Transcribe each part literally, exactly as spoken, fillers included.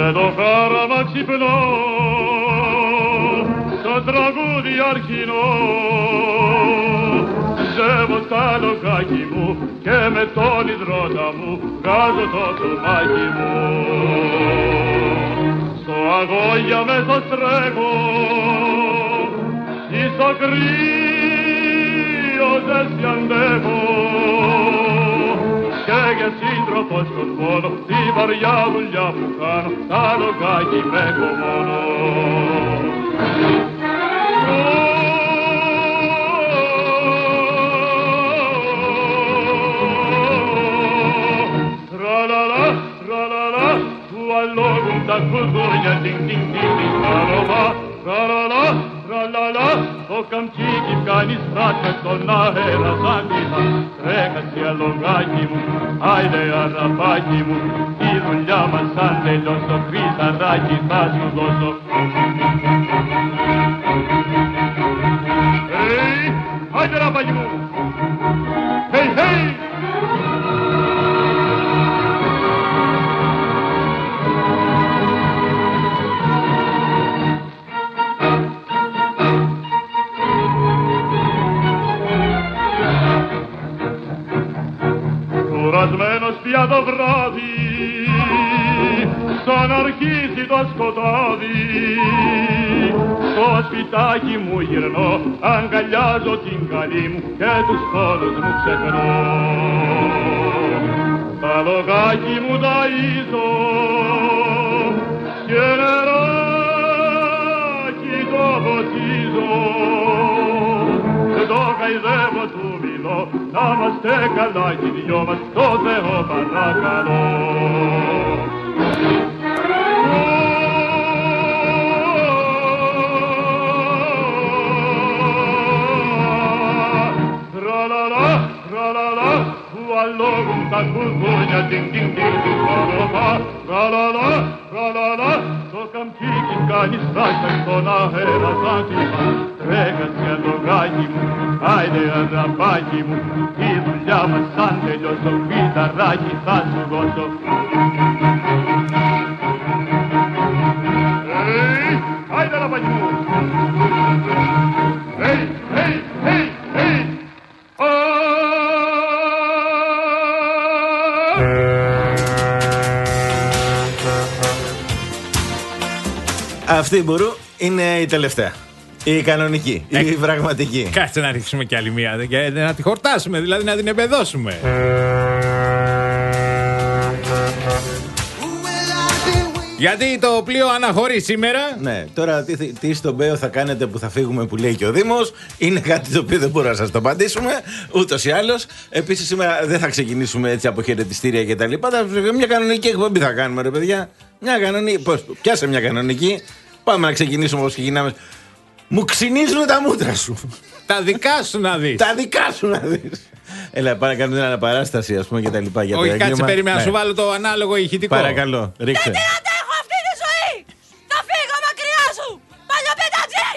με το χάραμα ξυπνώ, το τραγούδι αρχινό. Ζεύω στα λογάκι μου και με τον υδρότα μου βγάζω το τουμάκι μου. Στο αγώγια μέσα στρέχω, εις το κρύο ζέστη αντέχω. Και για σύντροφο σκοτώνω τη βαριά δουλειά που κάνω, τα λογάκι με έχω μόνο. Τραλαλά, τραλαλά, του αλόγουν τα κουδούνια, τιν τιν τιν τιν, τραλαλά, τραλαλά, τραλαλά, το καμτσίκι κάνει στράτια στον αέρα σαν τύχα. Τρέχασε αλογάκι μου, άιντε αραπάκι μου, η δουλειά μας σαν τελειώσω, χρυσαράκι θα σου δώσω. Hey, άιντε ραπάκι μου, hey, hey! Κουρασμένος πια το βράδυ, σαν αρχίσει το σκοτάδι, στο σπιτάκι μου γυρνώ, αγκαλιάζω την καλή μου και τους πόνους μου ξεχνώ. Τα λογάκι μου ταΐζω και νεράκι το ποτίζω, το χαϊδεύω του μιλώ, να είμαστε καλά κι οι δυο μας, το Θεό παρακαλώ. Τραλαλά, τραλαλά, που αλόγουν τα κουδούνια, τιν τιν τιν τιν, τραλαλά, τραλαλά, το καμτσίκι κάνει στράκια στον αέρα σαν τύχα. Τρέχασε αλογάκι μου, άιντε αραπάκι μου, η δουλειά μας σαν τελειώσω, φυταράκι θα σου δώσω. Hey, άιντε αραπάκι μου, hey, hey, hey, hey, Αυτή μπορού είναι η τελευταία. Η κανονική, ε, η πραγματική. Κάτσε να ρίξουμε κι άλλη μία. Για να τη χορτάσουμε, δηλαδή να την εμπεδώσουμε. Γιατί το πλοίο αναχωρεί σήμερα. Ναι, τώρα τι, τι στον Μπέο θα κάνετε που θα φύγουμε, που λέει και ο Δήμος. Είναι κάτι το οποίο δεν μπορούμε να σας το απαντήσουμε. Ούτως ή άλλως. Επίσης σήμερα δεν θα ξεκινήσουμε έτσι από χαιρετιστήρια και τα λοιπά. Μια κανονική εκπομπή θα κάνουμε, ρε παιδιά. Μια κανονική. Πώς, πιάσε μια κανονική. Πάμε να ξεκινήσουμε όπως ξεκινάμε. Μου ξυνίζουν τα μούτρα σου. Τα δικά σου να δεις. Τα δικά σου να δεις. Έλα, πάμε να κάνουμε την αναπαράσταση, ας πούμε, και τα λοιπά. Όχι, κάτσε, περίμενα να σου βάλω το ανάλογο ηχητικό. Παρακαλώ, ρίξε. Γιατί αντέχω αυτή τη ζωή! Θα φύγω μακριά σου! Παλιοπετατζή!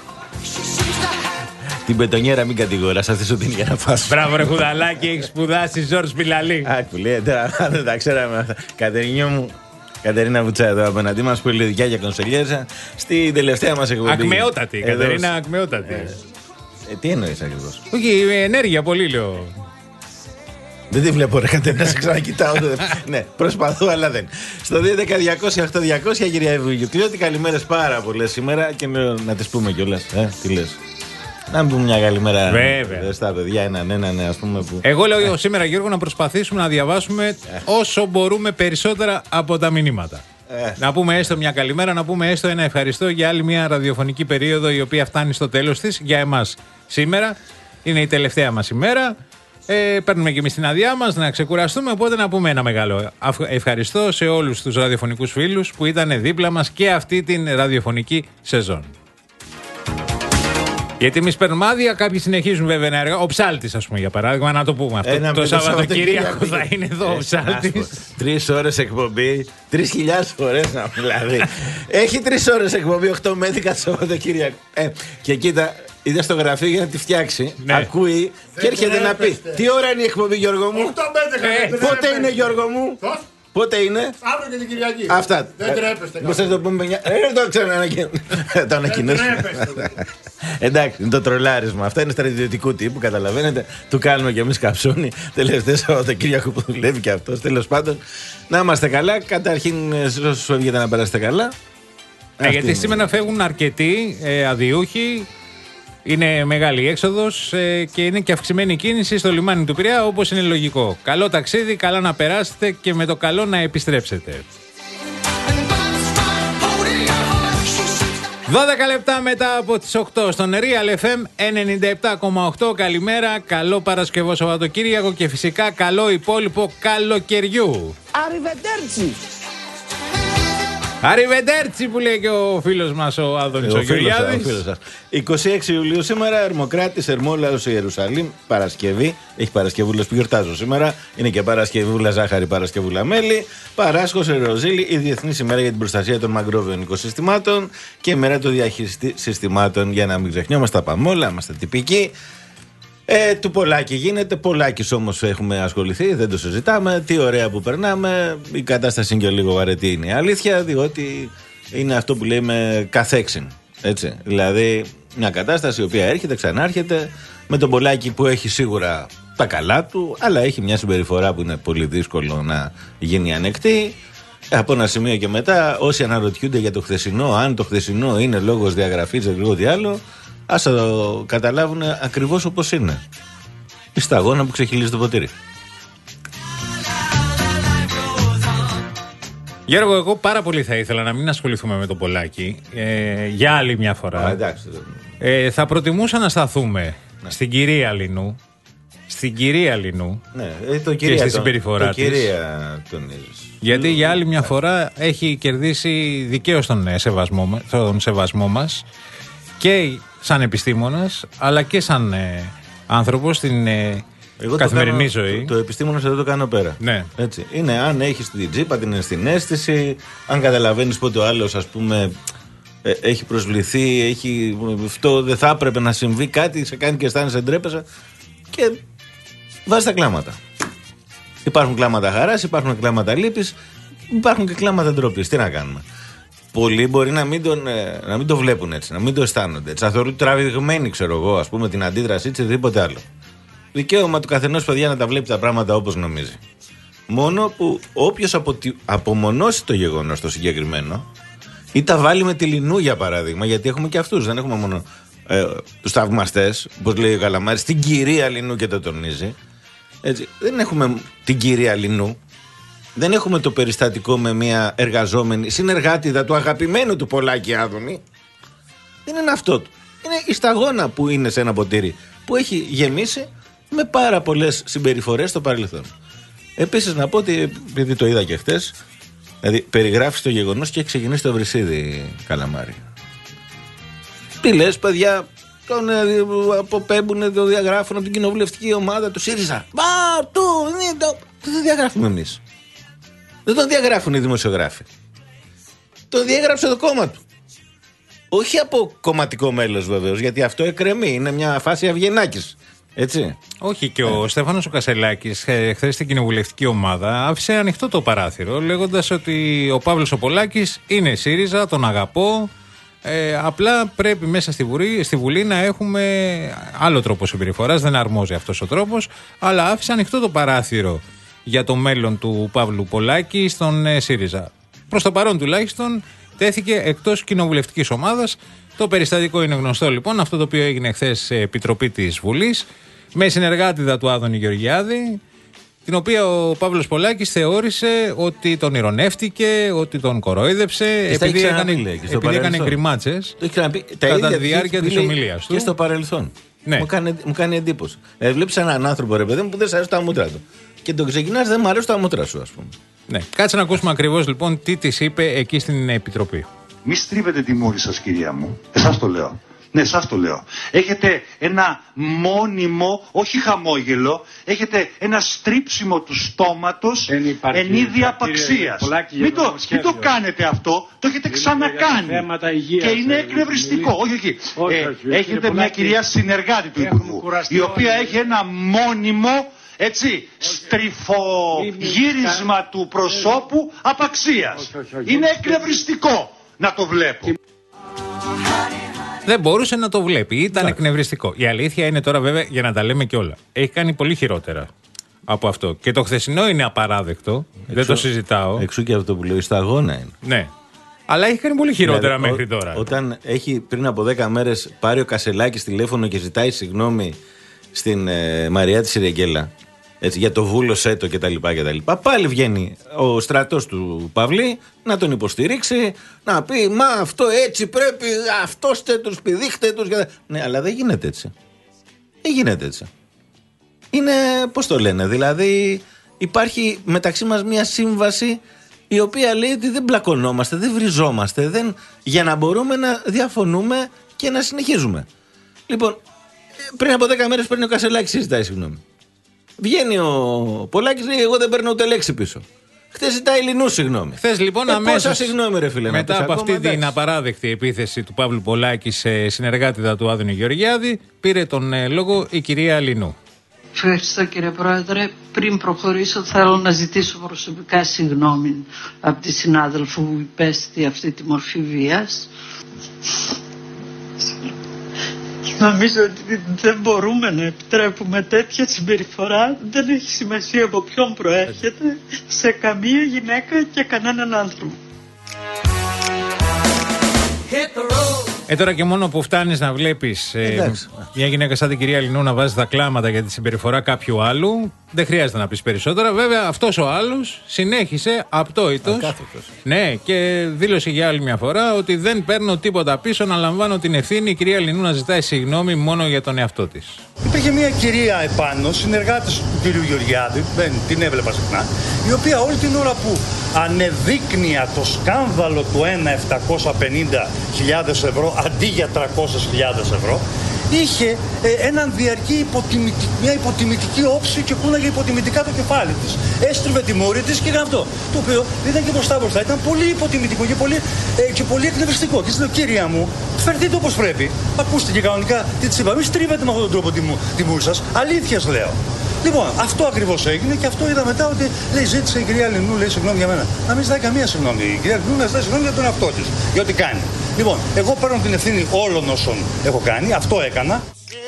Την πετονιέρα μην κατηγοράς, αυτή σου την για να φας. Μπράβο, ρε Χουδαλάκη, έχεις σπουδάσει Ζόρς Μπιλαλή. Α, που λέει, τώρα δεν τα ξέραμε αυτά. Κατερινιό μου. Κατερίνα Βουτσά εδώ απέναντί μας που είναι δικιά κονσελιέζα στην τελευταία μας εκπομπή. Ακμεότατη, εδώ... Κατερίνα, ακμεότατη. Ε, ε, τι εννοείς ακριβώς? Όχι, ενέργεια πολύ λέω. Δεν τη βλέπω, ρε Κατερίνα, σε ξανακοιτάω. Ναι, προσπαθώ, αλλά δεν. Στο δύο έντεκα διακόσια οκτώ διακόσια, κυρία Ευαγγελιώτη, καλημέρες πάρα πολλές σήμερα και να τις πούμε κιόλας. Ε, τι λες? Να μην πούμε μια καλημέρα. Βέβαια. Στα παιδιά, έναν, έναν, ας πούμε. Που... Εγώ λέω σήμερα, Γιώργο, να προσπαθήσουμε να διαβάσουμε όσο μπορούμε περισσότερα από τα μηνύματα. Ε. Να πούμε έστω μια καλημέρα, να πούμε έστω ένα ευχαριστώ για άλλη μια ραδιοφωνική περίοδο η οποία φτάνει στο τέλος της για εμάς. Σήμερα είναι η τελευταία μας ημέρα. Ε, παίρνουμε και εμείς την άδειά μας να ξεκουραστούμε. Οπότε να πούμε ένα μεγάλο ευχαριστώ σε όλους τους ραδιοφωνικούς φίλους που ήταν δίπλα μας και αυτή την ραδιοφωνική σεζόν. Γιατί εμείς παίρνουμε άδεια, κάποιοι συνεχίζουν βέβαια να εργάζονται. Ο Ψάλτης, ας πούμε, για παράδειγμα, να το πούμε αυτό. Ένα το Σαββατοκύριακο θα είναι εδώ ο Ψάλτης. Τρεις ώρες εκπομπή, τρεις χιλιάδες φορές να δηλαδή. Έχει τρεις ώρες εκπομπή, οκτώ με έντεκα το Σαββατοκύριακο. Ε, και κοίτα, είδα στο γραφείο για να τη φτιάξει. Ναι. Ακούει και έρχεται να πει: τι ώρα είναι η εκπομπή, Γιώργο μου? οκτώ με έντεκα. Πότε είναι, Γιώργο μου? Πότε είναι? Αύριο και την Κυριακή. Αυτά. Δεν τρέπεστε. Πώς θα το πούμε μια. Ε, το ξέρω να το ανακοινώσουμε. Εντάξει, είναι το τρολάρισμα. Αυτά είναι στρατιωτικού τύπου, καταλαβαίνετε. Του κάνουμε κι εμείς καψούνι. Τελευταίο Σαββατοκύριακο που δουλεύει κι αυτός. Τέλος πάντων, να είμαστε καλά. Καταρχήν, όσους φεύγετε να περάσετε καλά. Ε, γιατί σήμερα φεύγουν αρκετοί ε, αδιούχοι. Είναι μεγάλη έξοδος ε, και είναι και αυξημένη κίνηση στο λιμάνι του Πειραιά, όπως είναι λογικό. Καλό ταξίδι, καλά να περάσετε και με το καλό να επιστρέψετε. δώδεκα λεπτά μετά από τις οκτώ στον Real εφ εμ ενενήντα επτά κόμμα οκτώ. Καλημέρα, καλό Παρασκευό Σαββατοκύριακο και φυσικά καλό υπόλοιπο καλοκαιριού. Arrivederci. Arrivederci που λέει και ο φίλος μας ο Άδωνης ο, ο Γεωργιάδης. είκοσι έξι Ιουλίου σήμερα, Ερμοκράτης, Ερμόλαος, Ιερουσαλήμ, Παρασκευή. Έχει Παρασκευούλας που γιορτάζω σήμερα. Είναι και Παρασκευούλα ζάχαρη, Παρασκευούλα μέλι. Παράσχος, Εροζήλη, η Διεθνής ημέρα για την προστασία των μαγκρόβιων οικοσυστημάτων και η μέρα των διαχειριστή συστημάτων. Για να μην ξεχνιόμαστε, τα πάμε όλα, είμαστε τυπικοί. Ε, του Πολάκη γίνεται, Πολάκης όμως έχουμε ασχοληθεί, δεν το συζητάμε. Τι ωραία που περνάμε. Η κατάσταση είναι και λίγο βαρετή, είναι η αλήθεια, διότι είναι αυτό που λέμε καθέξιν. Έτσι. Δηλαδή, μια κατάσταση η οποία έρχεται, ξανάρχεται, με τον Πολάκη που έχει σίγουρα τα καλά του, αλλά έχει μια συμπεριφορά που είναι πολύ δύσκολο να γίνει ανεκτή. Από ένα σημείο και μετά, όσοι αναρωτιούνται για το χθεσινό, αν το χθεσινό είναι λόγος διαγραφής, δεν ξέρω τι άλλο. Ας το καταλάβουν ακριβώς όπως είναι. Η σταγόνα που ξεχυλίζει το ποτήρι. Γιώργο, εγώ πάρα πολύ θα ήθελα να μην ασχοληθούμε με τον Πολάκη ε, για άλλη μια φορά. Α, εντάξει. Ε, θα προτιμούσα να σταθούμε ναι. στην κυρία Λινού. Στην κυρία Λινού ναι, το κυρία και στη τον, συμπεριφορά της. Κυρία τονίζεις. Γιατί για άλλη μια φορά έχει κερδίσει δικαίως τον σεβασμό, τον σεβασμό μας και σαν επιστήμονας αλλά και σαν ε, άνθρωπος στην ε, καθημερινή κάνω, ζωή. Το, το επιστήμονας εδώ το κάνω πέρα. Ναι. Έτσι. Είναι αν έχεις την τζίπα, την ενσυναίσθηση, αν καταλαβαίνεις πότε ο άλλος ας πούμε ε, έχει προσβληθεί, έχει, αυτό δεν θα έπρεπε να συμβεί, κάτι σε κάνει και αισθάνεσαι ντρέπεσαι και βάζεις τα κλάματα. Υπάρχουν κλάματα χαράς, υπάρχουν κλάματα λύπης, υπάρχουν και κλάματα ντροπής. Τι να κάνουμε. Πολλοί μπορεί να μην, τον, να μην το βλέπουν έτσι, να μην το αισθάνονται έτσι. Να θεωρούν τραβηγμένοι, ξέρω εγώ, ας πούμε, την αντίδρασή της ή οτιδήποτε άλλο. Δικαίωμα του καθενός, παιδιά, να τα βλέπει τα πράγματα όπως νομίζει. Μόνο που όποιος απο, απομονώσει το γεγονός το συγκεκριμένο ή τα βάλει με τη Λινού για παράδειγμα, γιατί έχουμε και αυτούς, δεν έχουμε μόνο ε, τους θαυμαστές, όπως λέει ο Καλαμάρης, την κυρία Λινού και το τονίζει. Έτσι, δεν έχουμε την κυρία Λινού. Δεν έχουμε το περιστατικό με μια εργαζόμενη συνεργάτηδα του αγαπημένου του Πολάκη Άδωνη. Δεν είναι αυτό του. Είναι η σταγόνα που είναι σε ένα ποτήρι που έχει γεμίσει με πάρα πολλές συμπεριφορές στο παρελθόν. Επίσης να πω ότι, επειδή το είδα και χτες, δηλαδή περιγράφει το γεγονός και έχει ξεκινήσει το Βρυσίδι, Καλαμάρη. Τι λες, παιδιά, τον ε, αποπέμπουν, το διαγράφουν από την κοινοβουλευτική ομάδα του ΣΥΡΙΖΑ. Μα, του, το, το διαγράφουμε εμείς. Δεν τον διαγράφουν οι δημοσιογράφοι. Τον διέγραψε το κόμμα του. Όχι από κομματικό μέλος βεβαίως, γιατί αυτό εκκρεμεί. Είναι μια φάση Αυγενάκης. Έτσι. Όχι, και ο ε. Στέφανος ο Κασελάκης χθες στην κοινοβουλευτική ομάδα άφησε ανοιχτό το παράθυρο, λέγοντας ότι ο Παύλος ο Πολάκης είναι ΣΥΡΙΖΑ, τον αγαπώ. Ε, απλά πρέπει μέσα στη Βουλή, στη Βουλή να έχουμε άλλο τρόπο συμπεριφοράς. Δεν αρμόζει αυτός ο τρόπος, αλλά άφησε ανοιχτό το παράθυρο για το μέλλον του Παύλου Πολάκη στον ε, ΣΥΡΙΖΑ. Προς το παρόν τουλάχιστον τέθηκε εκτός κοινοβουλευτικής ομάδας. Το περιστατικό είναι γνωστό λοιπόν, αυτό το οποίο έγινε χθες σε επιτροπή της Βουλής με συνεργάτηδα του Άδωνη Γεωργιάδη, την οποία ο Παύλος Πολάκης θεώρησε ότι τον ηρωνεύτηκε, ότι τον κορόιδεψε επειδή έκανε, επειδή έκανε γκριμάτσες κατά τη διάρκεια της ομιλίας του. Και στο παρελθόν. Ναι. Μου, κάνει, μου κάνει εντύπωση. Ε, βλέπεις έναν άνθρωπο, ρε παιδί μου, που δεν σ' αρέσει τα μούτρα του. Και τον ξεκινάς, δεν μου αρέσει τα μούτρα σου, ας πούμε. Ναι. Κάτσε να ακούσουμε ακριβώς λοιπόν τι της είπε εκεί στην επιτροπή. Μη στρίβετε τη μούρη σας, κυρία μου. Εσάς το λέω. Ναι, εσάς το λέω. Έχετε ένα μόνιμο, όχι χαμόγελο, έχετε ένα στρίψιμο του στόματος εν είδη απαξίας. Μην το, μην το κάνετε αυτό, το έχετε ξανακάνει. Και είναι εκνευριστικό. Όχι, όχι. όχι, όχι ε, έχετε μια κυρία συνεργάτη του Υπουργού, η οποία έχει ένα μόνιμο έτσι, στριφογύρισμα του προσώπου απαξίας. Είναι εκνευριστικό να το βλέπω. Δεν μπορούσε να το βλέπει, ήταν yeah. εκνευριστικό. Η αλήθεια είναι τώρα, βέβαια, για να τα λέμε κιόλα, έχει κάνει πολύ χειρότερα από αυτό. Και το χθεσινό είναι απαράδεκτο, εξού, δεν το συζητάω. Εξού και αυτό που λέω, στα αγώνα είναι. Ναι. Αλλά έχει κάνει πολύ χειρότερα δηλαδή, μέχρι ό, τώρα. Όταν έχει πριν από δέκα μέρες πάρει ο Κασελάκης τηλέφωνο και ζητάει συγγνώμη στην ε, Μαριά τη Σιρεγγέλα, έτσι, για το βούλωσέ το κτλ. Πάλι βγαίνει ο στρατός του Παυλή να τον υποστηρίξει, να πει μα αυτό έτσι πρέπει, αυτόστε τους, πηδήχτε τους. Ναι, αλλά δεν γίνεται έτσι. Δεν γίνεται έτσι. Είναι, πώς το λένε, δηλαδή υπάρχει μεταξύ μας μια σύμβαση η οποία λέει ότι δεν μπλακωνόμαστε, δεν βριζόμαστε, δεν, για να μπορούμε να διαφωνούμε και να συνεχίζουμε. Λοιπόν, πριν από δέκα μέρες παίρνει ο Κασελάκης, συζητάει συγγνώμη. Βγαίνει ο Πολάκης, λέει: εγώ δεν παίρνω ούτε λέξη πίσω. Χθες ζητάει Λινού συγγνώμη. Χθες λοιπόν ε, αμέσως, συγγνώμη, ρε φίλε, μετά από αυτή εντάξει. την απαράδεκτη επίθεση του Παύλου Πολάκη σε συνεργάτηδα του Άδωνη Γεωργιάδη, πήρε τον ε, λόγο η κυρία Λινού. Ευχαριστώ κύριε Πρόεδρε. Πριν προχωρήσω θέλω να ζητήσω προσωπικά συγγνώμη από τη συνάδελφο που υπέστη αυτή τη μορφή βίας. Νομίζω ότι δεν μπορούμε να επιτρέπουμε τέτοια συμπεριφορά, δεν έχει σημασία από ποιον προέρχεται, σε καμία γυναίκα και κανέναν άνθρωπο. Ε, τώρα και μόνο που φτάνεις να βλέπεις ε, μια γυναίκα σαν την κυρία Λινού να βάζει τα κλάματα για τη συμπεριφορά κάποιου άλλου, δεν χρειάζεται να πεις περισσότερα. Βέβαια, αυτός ο άλλος συνέχισε απτόητος. Ναι, και δήλωσε για άλλη μια φορά ότι δεν παίρνω τίποτα πίσω, να λαμβάνω την ευθύνη. Η κυρία Λινού να ζητάει συγγνώμη μόνο για τον εαυτό της. Υπήρχε μια κυρία επάνω, συνεργάτης του κυρίου Γεωργιάδη, δεν την έβλεπα συχνά, η οποία όλη την ώρα που ανεδείκνυα το σκάνδαλο του ένα επτακόσια πενήντα χιλιάδες ευρώ αντί για τριακόσιες χιλιάδες ευρώ, είχε ε, έναν διαρκή υποτιμητική, μια υποτιμητική όψη και κούναγε υποτιμητικά το κεφάλι της. Έστριβε τη μόρη της και έκανε αυτό. Το οποίο δεν ήταν και μπροστά μπροστά, ήταν πολύ υποτιμητικό και πολύ, ε, και πολύ εκνευριστικό. Και της λέω: κυρία μου, φερθείτε όπως πρέπει. Ακούστε και κανονικά τι της είπα. Μην στρίβετε με αυτόν τον τρόπο τη μούρη σας. Αλήθειας λέω. Λοιπόν, αυτό ακριβώς έγινε και αυτό είδα μετά ότι λέει, ζήτησε η κυρία Λινού, λέει συγγνώμη για μένα. Να μην ζητάει καμία συγγνώμη. Η κυρία Λινού να ζητάει συγγνώμη για τον εαυτό της, για ό,τι κάνει. Λοιπόν, εγώ παίρνω την ευθύνη όλων όσων έχω κάνει, αυτό έκανα.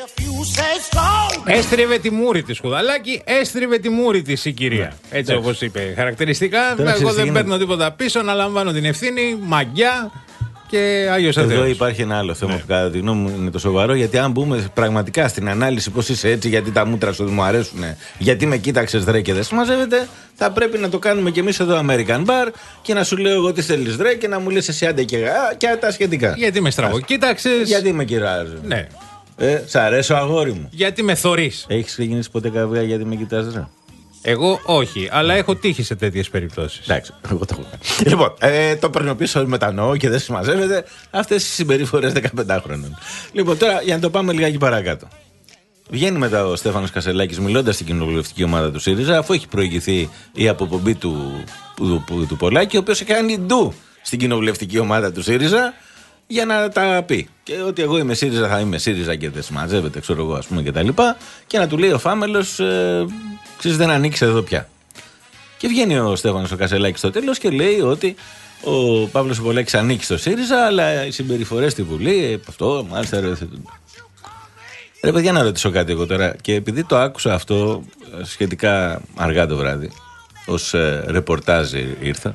Έστριβε τη μούρη της, Χουδαλάκη, έστριβε τη μούρη της η κυρία. Έτσι όπως είπε. Χαρακτηριστικά, εγώ δεν παίρνω τίποτα πίσω, να λαμβάνω την ευθύνη, μαγιά. Και Άγιος Αθέος. Εδώ υπάρχει ένα άλλο θέμα που κατά τη γνώμη μου είναι το σοβαρό, γιατί αν μπούμε πραγματικά στην ανάλυση πώς είσαι έτσι, γιατί τα μούτρα σου δεν μου αρέσουν, γιατί με κοίταξες δρέ και δεν συμμαζεύεται, θα πρέπει να το κάνουμε κι εμείς εδώ American Bar και να σου λέω εγώ τι θέλεις δρέ και να μου λες εσύ άντε και, α, και τα σχετικά. Γιατί με στραβοκοίταξες. Γιατί με κυράζει. Ναι. Ε, σ' αρέσω αγόρι μου. Γιατί με θωρείς. Έχεις ξεκινήσει ποτέ καυγά γιατί με κοιτάς ρε? Εγώ όχι, αλλά έχω τύχει σε τέτοιες περιπτώσεις. Εντάξει, εγώ το έχω κάνει. Λοιπόν, ε, το παίρνω πίσω, μετανοώ και δεν συμμαζεύεται αυτές οι συμπεριφορές δεκαπεντάχρονων. Λοιπόν, τώρα για να το πάμε λιγάκι παρακάτω. Βγαίνει μετά ο Στέφανος Κασελάκης μιλώντας στην κοινοβουλευτική ομάδα του ΣΥΡΙΖΑ, αφού έχει προηγηθεί η αποπομπή του, του, του, του Πολάκη, ο οποίος έχει κάνει ντου στην κοινοβουλευτική ομάδα του ΣΥΡΙΖΑ για να τα πει. Και ότι εγώ είμαι ΣΥΡΙΖΑ, θα είμαι ΣΥΡΙΖΑ και δεν συμμαζεύεται, ξέρω εγώ, ας πούμε κτλ. Και, και να του λέει ο Φάμελος. Ε, Ξέρεις, δεν ανοίξει εδώ πια. Και βγαίνει ο Στέφανος ο Κασελάκης στο τέλος και λέει ότι ο Παύλος ο Πολάκης ανήκει στο ΣΥΡΙΖΑ, αλλά οι συμπεριφορές στη Βουλή, αυτό μάλιστα. Ρε, ρε παιδιά, να ρωτήσω κάτι εγώ τώρα. Και επειδή το άκουσα αυτό σχετικά αργά το βράδυ, ως ε, ρεπορτάζ ήρθα,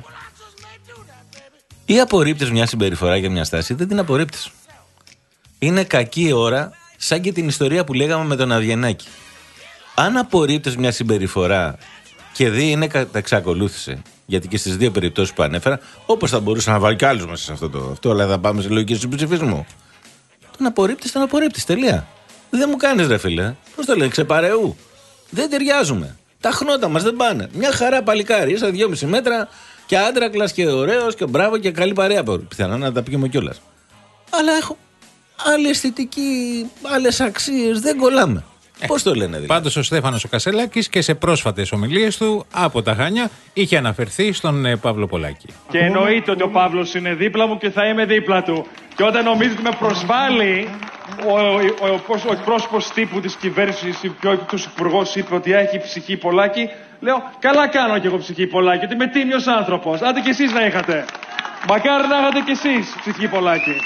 ή απορρίπτεις μια συμπεριφορά και μια στάση, δεν την απορρίπτεις. Είναι κακή ώρα, σαν και την ιστορία που λέγαμε με τον Αβγενάκη. Αν απορρίπτεις μια συμπεριφορά και δει είναι εξακολούθησε, γιατί και στις δύο περιπτώσεις που ανέφερα, όπως θα μπορούσα να βάλω κι άλλους μέσα σε αυτό το αυτό, αλλά θα πάμε σε λογική συμψηφισμού. Τον απορρίπτεις, τον απορρίπτεις. Τελεία. Δεν μου κάνεις ρε φίλε. Πώς το λένε, ξεπαρεού. Δεν ταιριάζουμε. Τα χνότα μας δεν πάνε. Μια χαρά παλικάρι, είσαι δυόμιση μέτρα και άντρακλας και ωραίος και μπράβο και καλή παρέα. Πιθανόν να τα πιούμε κιόλας. Αλλά έχω άλλη αισθητική, άλλες αξίες, δεν κολλάμε. Ε, Πώς το λένε δηλαδή. Πάντως ο Στέφανος ο Κασελάκης και σε πρόσφατες ομιλίες του από τα Χανιά είχε αναφερθεί στον ε, Παύλο Πολάκη. Και εννοείται ότι ο Παύλος είναι δίπλα μου και θα είμαι δίπλα του. Και όταν νομίζει ότι με προσβάλλει, ο, ο, ο, ο εκπρόσωπος τύπου της κυβέρνησης, ο υπουργός είπε ότι έχει ψυχή Πολάκη. Λέω, καλά κάνω κι εγώ ψυχή Πολάκη, ότι είμαι τίμιος άνθρωπος. Άντε κι εσείς να είχατε. Μακάρι να είχατε κι εσείς ψυχή Πολάκη.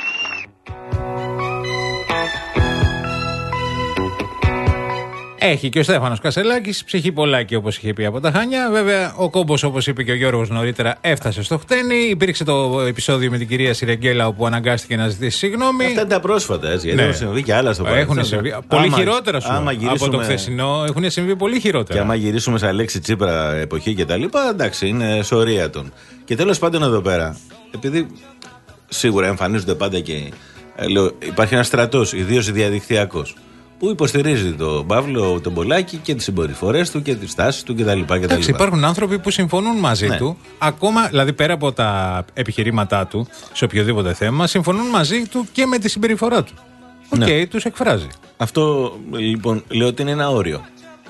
Έχει και ο Στέφανος Κασελάκης ψυχή Πολάκη, όπως είχε πει από τα Χανιά. Βέβαια, ο κόμπος, όπως είπε και ο Γιώργος νωρίτερα, έφτασε στο χτένι. Υπήρξε το επεισόδιο με την κυρία Σιρεγγέλα, όπου αναγκάστηκε να ζητήσει συγγνώμη. Αυτά είναι τα πρόσφατα, έτσι. Ναι. Έχουν συμβεί και άλλα στο παρελθόν. Έχουν συμβεί. Πολύ άμα, χειρότερα σου άμα γυρίσουμε... από το χθεσινό. Έχουν συμβεί πολύ χειρότερα. Και άμα γυρίσουμε σε Αλέξη Τσίπρα εποχή και τα λοιπά, εντάξει, είναι σωρία των. Και τέλος πάντων εδώ πέρα, επειδή σίγουρα εμφανίζονται πάντα και. Λέω, υπάρχει ένα στρατός, ιδίως διαδικτυακός, που υποστηρίζει τον Παύλο τον Πολάκη και τις συμπεριφορές του και τις τάσεις του κτλ. Εντάξει, υπάρχουν άνθρωποι που συμφωνούν μαζί ναι. του, ακόμα, δηλαδή πέρα από τα επιχειρήματά του, σε οποιοδήποτε θέμα, συμφωνούν μαζί του και με τη συμπεριφορά του. Οκ, okay, ναι. τους εκφράζει. Αυτό λοιπόν λέω ότι είναι ένα όριο.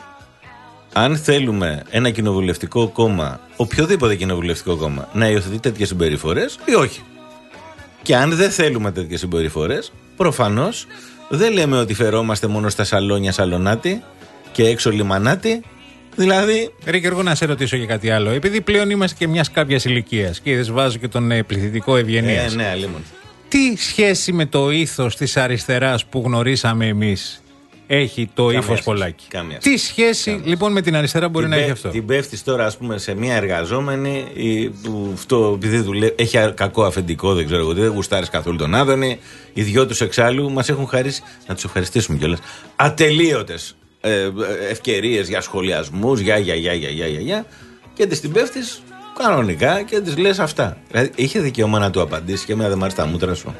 Αν θέλουμε ένα κοινοβουλευτικό κόμμα, οποιοδήποτε κοινοβουλευτικό κόμμα, να υιοθετεί τέτοιες συμπεριφορές ή όχι. Και αν δεν θέλουμε τέτοιες συμπεριφορές, προφανώς δεν λέμε ότι φερόμαστε μόνο στα σαλόνια Σαλονάτη και έξω Λιμανάτη. Δηλαδή. Ρε, και εγώ να σε ρωτήσω και κάτι άλλο. Επειδή πλέον είμαστε και μιας κάποιας ηλικίας και δεν βάζω και τον ε, πληθυντικό ευγενίας. Ε, ναι, αλίμον. Τι σχέση με το ήθος της αριστεράς που γνωρίσαμε εμείς έχει το ύφος Πολάκη? Καμία. Τι σχέση Καμία. λοιπόν με την αριστερά μπορεί την να πέ, έχει αυτό? Την πέφτεις τώρα, ας πούμε, σε μια εργαζόμενη που αυτό επειδή δουλεύει, έχει κακό αφεντικό, δεν ξέρω εγώ τι, δεν γουστάρεις καθόλου τον Άδωνη. Οι δυο τους εξάλλου μας έχουν χαρίσει, να τους ευχαριστήσουμε κιόλας, ατελείωτες ε, ευκαιρίες για σχολιασμούς, για, για, για, για, για, για, για και τις την πέφτεις κανονικά και τις λες αυτά. Δηλαδή, είχε δικαίωμα να του απαντήσει και εμένα δεν μ' άρεσε τα μούτρα σου.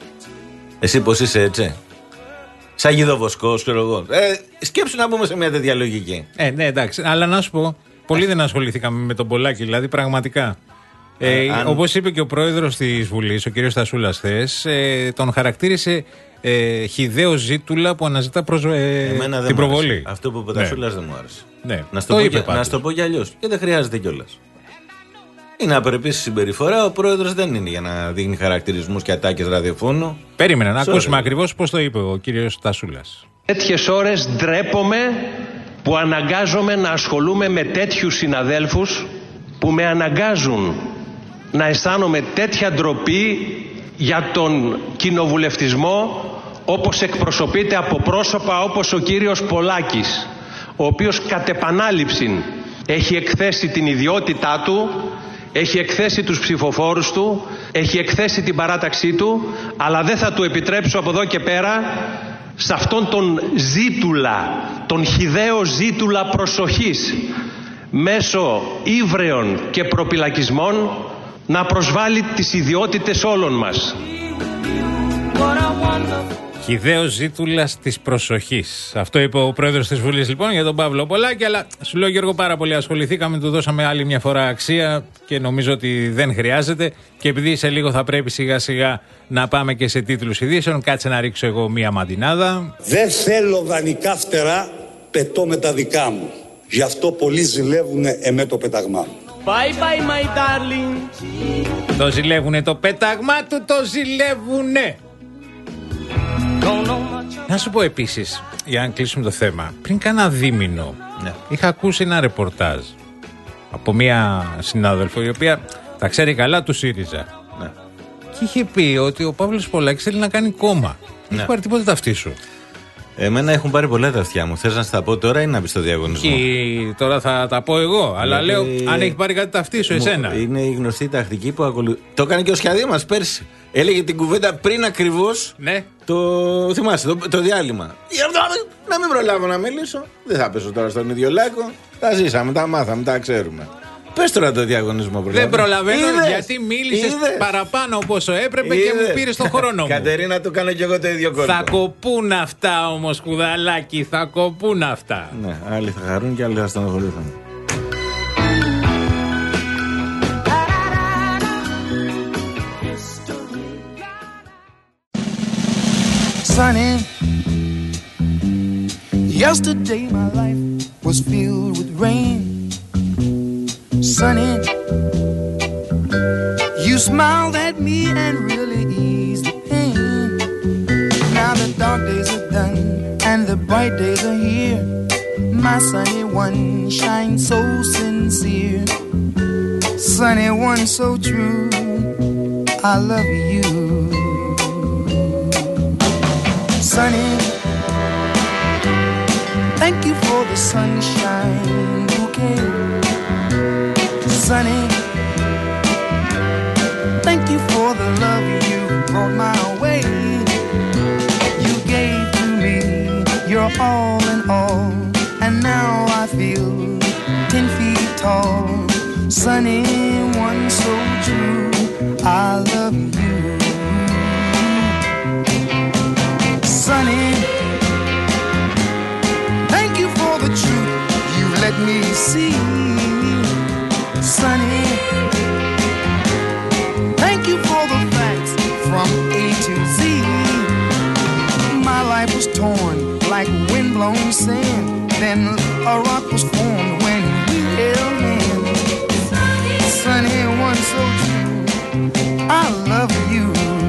Εσύ πως είσαι έτσι? Σαν γιδοβοσκός, ξέρω εγώ. Ε, σκέψου να μπούμε σε μια τέτοια λογική. Ε, ναι, εντάξει. Αλλά να σου πω, πολύ δεν ασχοληθήκαμε με τον Πολάκη, δηλαδή πραγματικά. Ε, ε, αν... Όπως είπε και ο πρόεδρος της Βουλής, ο κ. Στασούλας, χθες, ε, τον χαρακτήρισε ε, χυδαίο ζήτουλα που αναζητά προσ... ε, την προβολή. Άρεσε. Αυτό που είπε ο Στασούλας ναι. δεν μου άρεσε. Ναι. Να στο το πω, πω κι αλλιώς. Και δεν χρειάζεται κιόλας. Είναι απερεπής συμπεριφορά. Ο πρόεδρος δεν είναι για να δίνει χαρακτηρισμούς και ατάκες ραδιοφώνου. Περίμενα να Sorry. ακούσουμε ακριβώς πώς το είπε ο κύριος Στασούλας. Τέτοιες ώρες ντρέπομαι που αναγκάζομαι να ασχολούμαι με τέτοιους συναδέλφους που με αναγκάζουν να αισθάνομαι τέτοια ντροπή για τον κοινοβουλευτισμό όπως εκπροσωπείται από πρόσωπα όπως ο κύριος Πολάκης, ο οποίος κατ' επανάληψην έχει εκθέσει την ιδιότητά του, έχει εκθέσει τους ψηφοφόρους του, έχει εκθέσει την παράταξή του, αλλά δεν θα του επιτρέψω από εδώ και πέρα σε αυτόν τον ζήτουλα, τον χυδαίο ζήτουλα προσοχής μέσω ύβρεων και προπυλακισμών να προσβάλλει τις ιδιότητες όλων μας. Χυδαίος ζήτουλας της προσοχής. Αυτό είπε ο πρόεδρος της Βουλής λοιπόν για τον Παύλο Πολάκη. Αλλά σου λέω, Γιώργο, πάρα πολύ ασχοληθήκαμε, του δώσαμε άλλη μια φορά αξία και νομίζω ότι δεν χρειάζεται. Και επειδή σε λίγο θα πρέπει σιγά σιγά να πάμε και σε τίτλους ειδήσεων, κάτσε να ρίξω εγώ μια μαντινάδα. Δεν θέλω δανεικά φτερά, πετώ με τα δικά μου. Γι' αυτό πολλοί ζηλεύουνε εμέ το πεταγμά μου. Bye bye my darling. Το ζηλεύουνε το πέταγμά του, το ζηλεύουνε. Να σου πω επίσης, για να κλείσουμε το θέμα, πριν κάνα δίμηνο ναι. είχα ακούσει ένα ρεπορτάζ από μια συνάδελφο η οποία τα ξέρει καλά του ΣΥΡΙΖΑ ναι. και είχε πει ότι ο Παύλος Πολάκης θέλει να κάνει κόμμα. Δεν ναι. έχει πάρει τίποτα τα αυτοί σου. Εμένα έχουν πάρει πολλά τα αυτιά μου. Θες να στα πω τώρα ή να μπεις στο διαγωνισμό? Και τώρα θα τα πω εγώ. Αλλά λέω, αν έχει πάρει κάτι τα αυτοί σου, εσένα. Είναι η γνωστή τακτική που ακολουθεί. Το έκανε και ο Σχιαδί μας πέρσι. Έλεγε την κουβέντα πριν ακριβώς ναι. το. Θυμάσαι, το, το διάλειμμα. Να μην προλάβω να μιλήσω. Δεν θα πέσω τώρα στον ίδιο λάκκο. Τα ζήσαμε, τα μάθαμε, τα ξέρουμε. Πες τώρα το διαγωνισμό. Δεν προλαβαίνω είδες, γιατί μίλησες παραπάνω από όσο έπρεπε είδες. Και μου πήρες τον χρόνο μου. Κατερίνα, το κάνω κι εγώ το ίδιο κόλπο. Θα κοπούν αυτά όμως, κουδαλάκι, θα κοπούν αυτά. Ναι, άλλοι θα χαρούν και άλλοι θα στενοχωρηθούν. Sunny, yesterday my life was filled with rain. Sunny, you smiled at me and really eased the pain. Now the dark bright days are here. My sunny one shines so sincere. Sunny one so true. I love you. Sunny, thank you for the sunshine bouquet. Sunny, thank you for the love you brought my way. You gave to me your all in all, and now I feel ten feet tall. Sunny, one so true, I love you. Sunny, thank you for the truth you let me see. Sunny, thank you for the facts from A to Z. My life was torn like windblown sand. Then a rock was formed when we held hands. Sunny, one so true, I love you.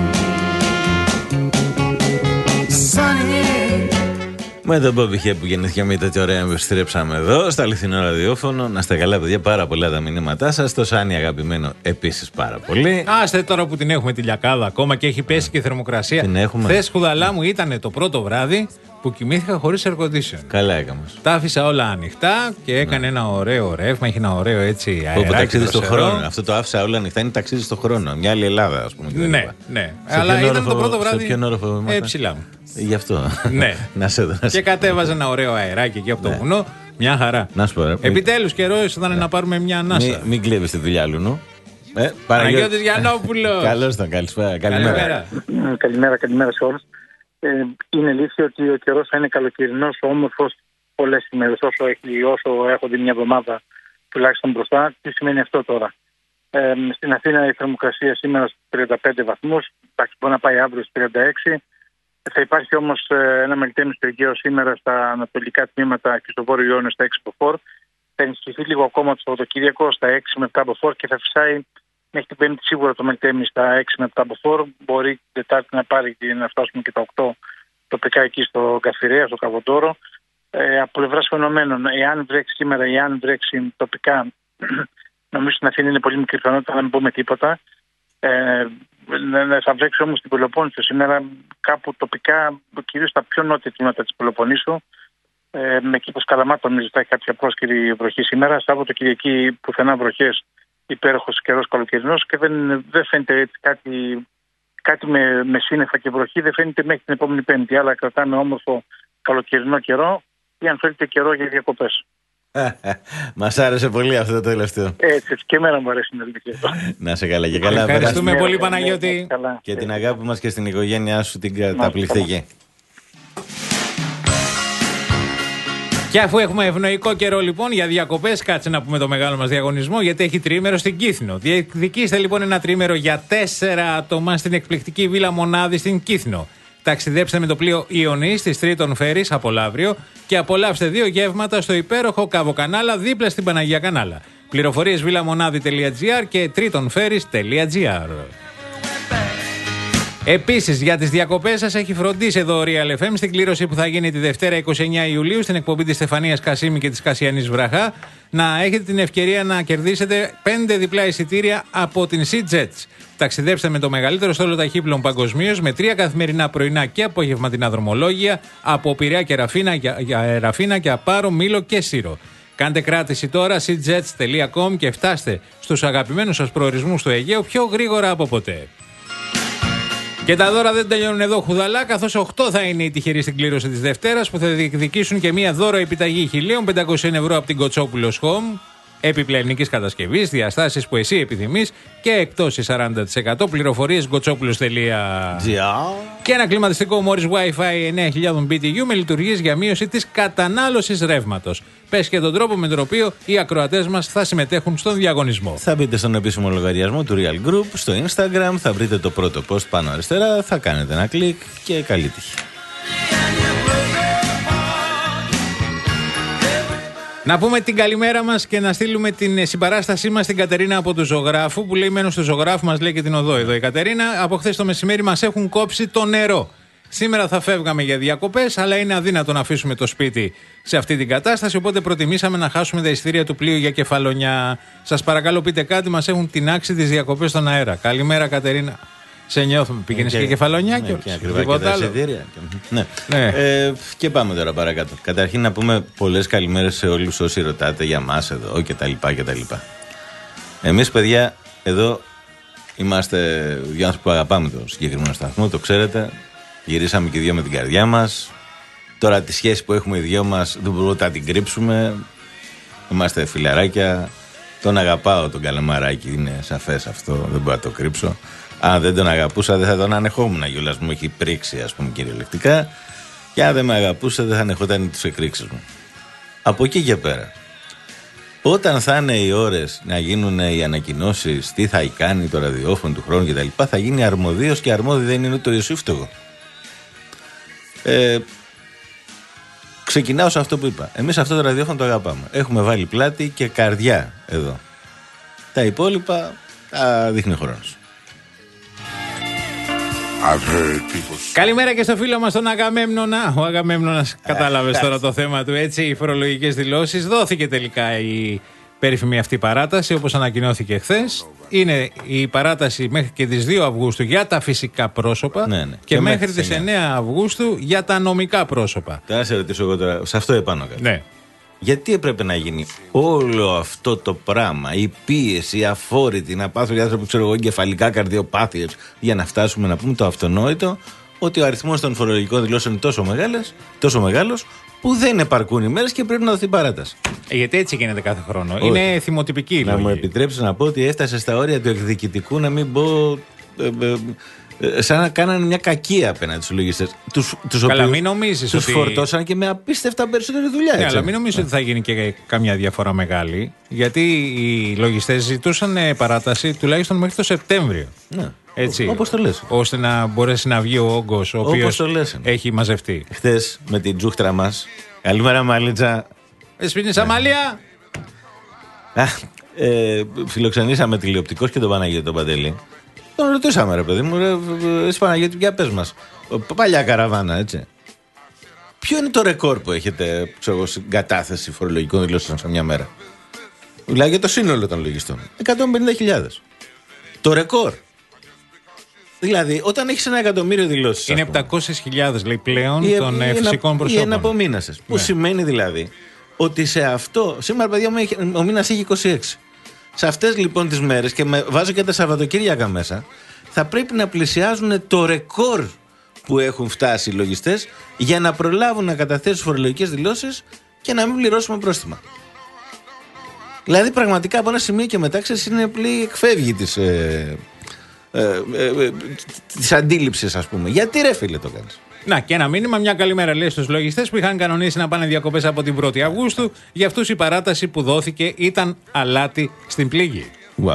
Με τον Μπόμπι Χέ που γεννήθηκε μια τέτοια ωραία, επιστρέψαμε εδώ στο αληθινό ραδιόφωνο. Να είστε καλά, παιδιά, πάρα πολλά τα μηνύματά σας. Το Σάνι αγαπημένο επίσης πάρα πολύ. Άστε τώρα που την έχουμε τη λιακάδα ακόμα και έχει πέσει και η θερμοκρασία. Την έχουμε. Χθες, Χουδαλά μου, ήταν το πρώτο βράδυ που κοιμήθηκα χωρίς air condition. Καλά έκαμε. Τα άφησα όλα ανοιχτά και έκανε ναι. ένα ωραίο ρεύμα. Έχει ένα ωραίο έτσι αεράκι. Ταξίδι στον χρόνο. Αυτό το άφησα όλα ανοιχτά, είναι ταξίδι στον χρόνο. Μια άλλη Ελλάδα, ας πούμε. Ναι, ναι. Αλλά ήταν όροφο, το πρώτο βράδυ. Ε, ψηλά μου. Γι' αυτό. Ναι. Να σε δω. Και κατέβαζε ένα ωραίο αεράκι εκεί από το ναι. βουνό. Μια χαρά. Να σου πω, ρε. Επιτέλους καιρό ήταν ναι. να πάρουμε μια ανάσα. Μην, μην κλέβεις τη δουλειά, Λουνού. Ε, Παναγιώτης Γιαννόπουλος. Καλώς τον, καλησπέρα. Καλημέρα. Καλημέρα, καλημέρα σε όλους. Ε, είναι αλήθεια ότι ο καιρός θα είναι καλοκαιρινός, όμορφος πολλές ημέρες. Όσο, έχει, όσο έχονται μια εβδομάδα τουλάχιστον μπροστά. Τι σημαίνει αυτό τώρα? Ε, στην Αθήνα η θερμοκρασία σήμερα στους τριάντα πέντε βαθμούς. Εντάξει, μπορεί να πάει αύριο στους τριάντα έξι. Θα υπάρχει όμως ένα μελτέμι στο Αιγαίο σήμερα στα ανατολικά τμήματα και στο βόρειο Ιόνιο στα έξι μποφόρ. Θα ενισχυθεί λίγο ακόμα το Σαββατοκύριακο στα έξι με επτά μποφόρ και θα φυσάει μέχρι την Πέμπτη σίγουρα το μελτέμι στα έξι με επτά μποφόρ. Μπορεί την Τετάρτη να πάρει και να φτάσουμε και τα οκτώ τοπικά εκεί στο Καφιρέα, στο Καβοντόρο. Ε, από πλευράς φαινομένων, εάν βρέξει σήμερα, εάν βρέξει τοπικά, νομίζω στην Αθήνα είναι πολύ μικρή πιθανότητα να μην πούμε τίποτα. Ε, θα βρέξει όμως την Πελοπόννησο σήμερα κάπου τοπικά, κυρίως στα πιο νότια τμήματα της Πελοποννήσου. Ε, με εκεί πως Καλαμάτα νομίζω θα έχει κάποια πρόσκαιρη βροχή σήμερα. Σάββατο Κυριακή πουθενά βροχές, υπέροχος καιρός καλοκαιρινός και δεν, δεν φαίνεται έτσι κάτι, κάτι με, με σύννεφα και βροχή, δεν φαίνεται μέχρι την επόμενη Πέμπτη. Αλλά κρατάμε όμορφο καλοκαιρινό καιρό ή αν θέλετε καιρό για διακοπές. Μας άρεσε πολύ αυτό το τελευταίο. Έτσι, και εμένα μου αρέσει να δει αυτό. Να σε καλά και καλά. Ευχαριστούμε πολύ, Παναγιώτη. Και την αγάπη μας και στην οικογένειά σου την καταπληκτική. Και αφού έχουμε ευνοϊκό καιρό λοιπόν για διακοπές, κάτσε να πούμε το μεγάλο μας διαγωνισμό, γιατί έχει τριήμερο στην Κύθνο. Διεκδικήστε λοιπόν ένα τριήμερο για τέσσερα άτομα στην εκπληκτική Βίλα Μονάδη στην Κύθνο. Ταξιδέψτε με το πλοίο Ιωνής της Τρίτον Φέρης από Λαύριο και απολαύστε δύο γεύματα στο υπέροχο Κάβο Κανάλα δίπλα στην Παναγία Κανάλα. Πληροφορίες βίλαμονάδη τελεία τζι άρ και τρίτον φέρης τελεία τζι άρ. Επίσης, για τις διακοπές σας έχει φροντίσει εδώ ο Real εφ εμ στην κλήρωση που θα γίνει τη Δευτέρα είκοσι εννέα Ιουλίου στην εκπομπή της Στεφανίας Κασίμη και της Κασιανής Βραχά, να έχετε την ευκαιρία να κερδίσετε πέντε διπλά εισιτήρια από την SeaJets. Ταξιδέψτε με το μεγαλύτερο στόλο ταχύπλων παγκοσμίως με τρία καθημερινά πρωινά και απογευματινά δρομολόγια από Πειραιά και Ραφίνα για, για Ραφίνα και Απάρο, Μήλο και Σύρο. Κάντε κράτηση τώρα seajets τελεία com και φτάστε στους αγαπημένους σας προορισμούς στο Αιγαίο πιο γρήγορα από ποτέ. Και τα δώρα δεν τελειώνουν εδώ, Χουδαλά, καθώς οκτώ θα είναι οι τυχεροί στην κλήρωση της Δευτέρας που θα διεκδικήσουν και μία δώρο επιταγή χίλια πεντακόσια ευρώ από την Κοτσόπουλος Home, επιπλεονικής κατασκευής, διαστάσεις που εσύ επιθυμείς και εκτόσεις σαράντα τοις εκατό. Πληροφορίες κοτσόπουλος τελεία τζι άρ. Και ένα κλιματιστικό Morris Wi-Fi εννέα χιλιάδες μπι τι γιου με λειτουργίες για μείωση της κατανάλωσης ρεύματος. Πες και τον τρόπο με τον οποίο οι ακροατές μας θα συμμετέχουν στον διαγωνισμό. Θα μπείτε στον επίσημο λογαριασμό του Real Group στο Instagram, θα βρείτε το πρώτο post πάνω αριστερά, θα κάνετε ένα κλικ και καλή τύχη. Να πούμε την καλημέρα μας και να στείλουμε την συμπαράστασή μας στην Κατερίνα από του Ζωγράφου, που λέει μένω στο Ζωγράφου, μας λέει και την οδό εδώ η Κατερίνα. Από χθες το μεσημέρι μας έχουν κόψει το νερό. Σήμερα θα φεύγαμε για διακοπές, αλλά είναι αδύνατο να αφήσουμε το σπίτι σε αυτή την κατάσταση. Οπότε προτιμήσαμε να χάσουμε τα εισιτήρια του πλοίου για Κεφαλονιά. Σας παρακαλώ, πείτε κάτι, μας έχουν τινάξει τις διακοπές στον αέρα. Καλημέρα, Κατερίνα. Σε νιώθουμε. Πήγαινες και, και Κεφαλονιά ναι, και, και ακριβά και τα εισιτήρια. Ναι. Ναι. Ε, και πάμε τώρα παρακάτω. Καταρχήν να πούμε πολλές καλημέρες σε όλους όσοι ρωτάτε για μας εδώ κτλ. Εμείς, παιδιά, εδώ είμαστε δύο άνθρωποι που αγαπάμε το συγκεκριμένο σταθμό, το ξέρετε. Γυρίσαμε και οι δύο με την καρδιά μας. Τώρα τη σχέση που έχουμε οι δύο μας δεν μπορούμε να την κρύψουμε. Είμαστε φιλαράκια. Τον αγαπάω τον Καλαμαράκη, είναι σαφές αυτό, δεν μπορώ να το κρύψω. Αν δεν τον αγαπούσα, δεν θα τον ανεχόμουν. Γιούλας μου έχει πρίξει, ας πούμε, κυριολεκτικά. Και αν δεν με αγαπούσε, δεν θα ανεχόταν τις εκρήξεις μου. Από εκεί και πέρα, όταν θα είναι οι ώρες να γίνουν οι ανακοινώσεις, τι θα κάνει το ραδιόφωνο του χρόνου κτλ., θα γίνει αρμοδίος και αρμόδιο δεν είναι το Ιωσήφτογο. Ε, ξεκινάω σε αυτό που είπα. Εμείς αυτό το ραδιόφωνο το αγαπάμε. Έχουμε βάλει πλάτη και καρδιά εδώ. Τα υπόλοιπα τα δείχνει ο χρόνος. Καλημέρα και στο φίλο μας τον Αγαμέμνονα. Ο Αγαμέμνονας, κατάλαβες τώρα το θέμα του, έτσι, οι φορολογικές δηλώσεις. Δόθηκε τελικά η περίφημη αυτή παράταση, όπως ανακοινώθηκε χθες. Είναι η παράταση μέχρι και τις δύο Αυγούστου για τα φυσικά πρόσωπα, ναι, ναι. και, και μέχρι τις εννέα Αυγούστου για τα νομικά πρόσωπα. Θα σε ρωτήσω εγώ τώρα, σε αυτό επάνω κάτι. Ναι. Γιατί έπρεπε να γίνει όλο αυτό το πράγμα, η πίεση, η αφόρητη, να πάθουν οι άνθρωποι, ξέρω εγώ, εγκεφαλικά καρδιοπάθειες, για να φτάσουμε να πούμε το αυτονόητο ότι ο αριθμός των φορολογικών δηλώσεων είναι τόσο, μεγάλες, τόσο μεγάλος που δεν επαρκούν οι μέρες και πρέπει να δοθεί παράταση. Ε, γιατί έτσι γίνεται κάθε χρόνο. Όχι. Είναι θυμοτυπική η να λόγη. Μου επιτρέψεις να πω ότι έφτασε στα όρια του εκδικητικού, να μην πω. Ε, ε, ε, σαν να κάνανε μια κακία απέναντι στους λογιστές. Τους, τους Καλά, μην νομίζεις τους ότι. φορτώσαν και με απίστευτα περισσότερη δουλειά. Ναι, αλλά μην νομίζεις ναι. ότι θα γίνει και καμιά διαφορά μεγάλη. Γιατί οι λογιστές ζητούσαν παράταση τουλάχιστον μέχρι το Σεπτέμβριο. Ναι. Έτσι, όπως το λες. Ώστε να μπορέσει να βγει ο όγκος ο οποίος έχει μαζευτεί. Χθες με την τζούχτρα μας. Καλημέρα, Μαλίτσα. Εσπίνης Αμαλία. ε, φιλοξενήσαμε τηλεοπτικός και τον Παναγιώτη τον Παντελή. Τον ρωτήσαμε, ρε παιδί μου, ρε, εσύ Παναγιώτη, για πες μας. Παλιά καραβάνα, έτσι. Ποιο είναι το ρεκόρ που έχετε, ξέρω, στην κατάθεση φορολογικών δηλώσεων σε μια μέρα? Μιλάει για το σύνολο των λογιστών. εκατόν πενήντα χιλιάδες. Το ρεκόρ. Δηλαδή, όταν έχεις ένα εκατομμύριο δηλώσεις. Είναι επτακόσιες χιλιάδες, λέει, πλέον ή, των ή φυσικών προσώπων. Ή εναπομείνασες. Ναι. Που σημαίνει δηλαδή ότι σε αυτό. Σήμερα, παιδιά, ο μήνας έχει είκοσι έξι. Σε αυτές λοιπόν τις μέρες, και με, βάζω και τα Σαββατοκύριακα μέσα, θα πρέπει να πλησιάζουν το ρεκόρ που έχουν φτάσει οι λογιστές για να προλάβουν να καταθέσουν φορολογικές δηλώσεις και να μην πληρώσουμε πρόστιμα. Δηλαδή, πραγματικά από ένα σημείο και μετά, ξέρεις, είναι πλήρη εκφεύγει της. Ε, Ε, ε, ε, της αντίληψης, ας πούμε. Γιατί, ρε φίλε, το κάνεις? Να, και ένα μήνυμα, μια καλημέρα, λέει, στους λογιστές που είχαν κανονίσει να πάνε διακοπές από την πρώτη Αυγούστου. Για αυτούς η παράταση που δόθηκε ήταν αλάτι στην πληγή. Wow.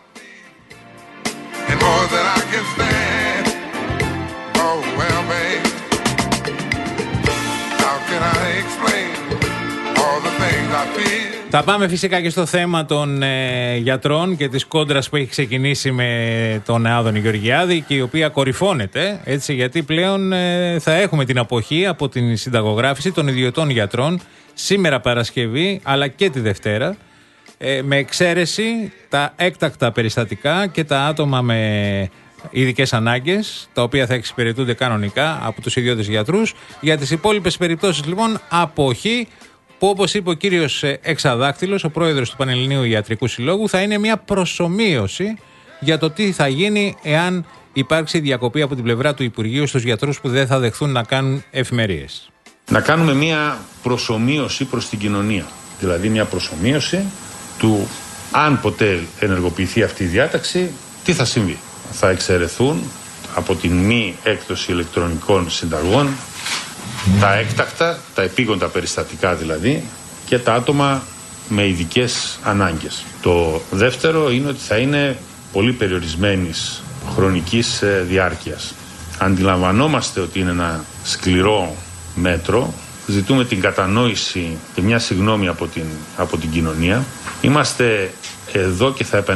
Θα πάμε φυσικά και στο θέμα των ε, γιατρών και της κόντρας που έχει ξεκινήσει με τον Άδωνη Γεωργιάδη και η οποία κορυφώνεται, έτσι, γιατί πλέον ε, θα έχουμε την αποχή από την συνταγογράφηση των ιδιωτών γιατρών σήμερα Παρασκευή αλλά και τη Δευτέρα, ε, με εξαίρεση τα έκτακτα περιστατικά και τα άτομα με ειδικές ανάγκες, τα οποία θα εξυπηρετούνται κανονικά από τους ιδιώτες γιατρούς. Για τις υπόλοιπες περιπτώσεις λοιπόν αποχή, που όπως είπε ο κύριος Εξαδάκτυλος, ο πρόεδρος του Πανελληνίου Ιατρικού Συλλόγου, θα είναι μια προσομοίωση για το τι θα γίνει εάν υπάρξει διακοπή από την πλευρά του Υπουργείου στους γιατρούς που δεν θα δεχθούν να κάνουν εφημερίες. Να κάνουμε μια προσομοίωση προς την κοινωνία. Δηλαδή μια προσομοίωση του αν ποτέ ενεργοποιηθεί αυτή η διάταξη, τι θα συμβεί. Θα εξαιρεθούν από την μη έκδοση ηλεκτρονικών συνταγών τα έκτακτα, τα επίγοντα περιστατικά δηλαδή, και τα άτομα με ειδικές ανάγκες. Το δεύτερο είναι ότι θα είναι πολύ περιορισμένης χρονικής διάρκειας. Αντιλαμβανόμαστε ότι είναι ένα σκληρό μέτρο. Ζητούμε την κατανόηση και μια συγγνώμη από την, από την κοινωνία. Είμαστε εδώ και θα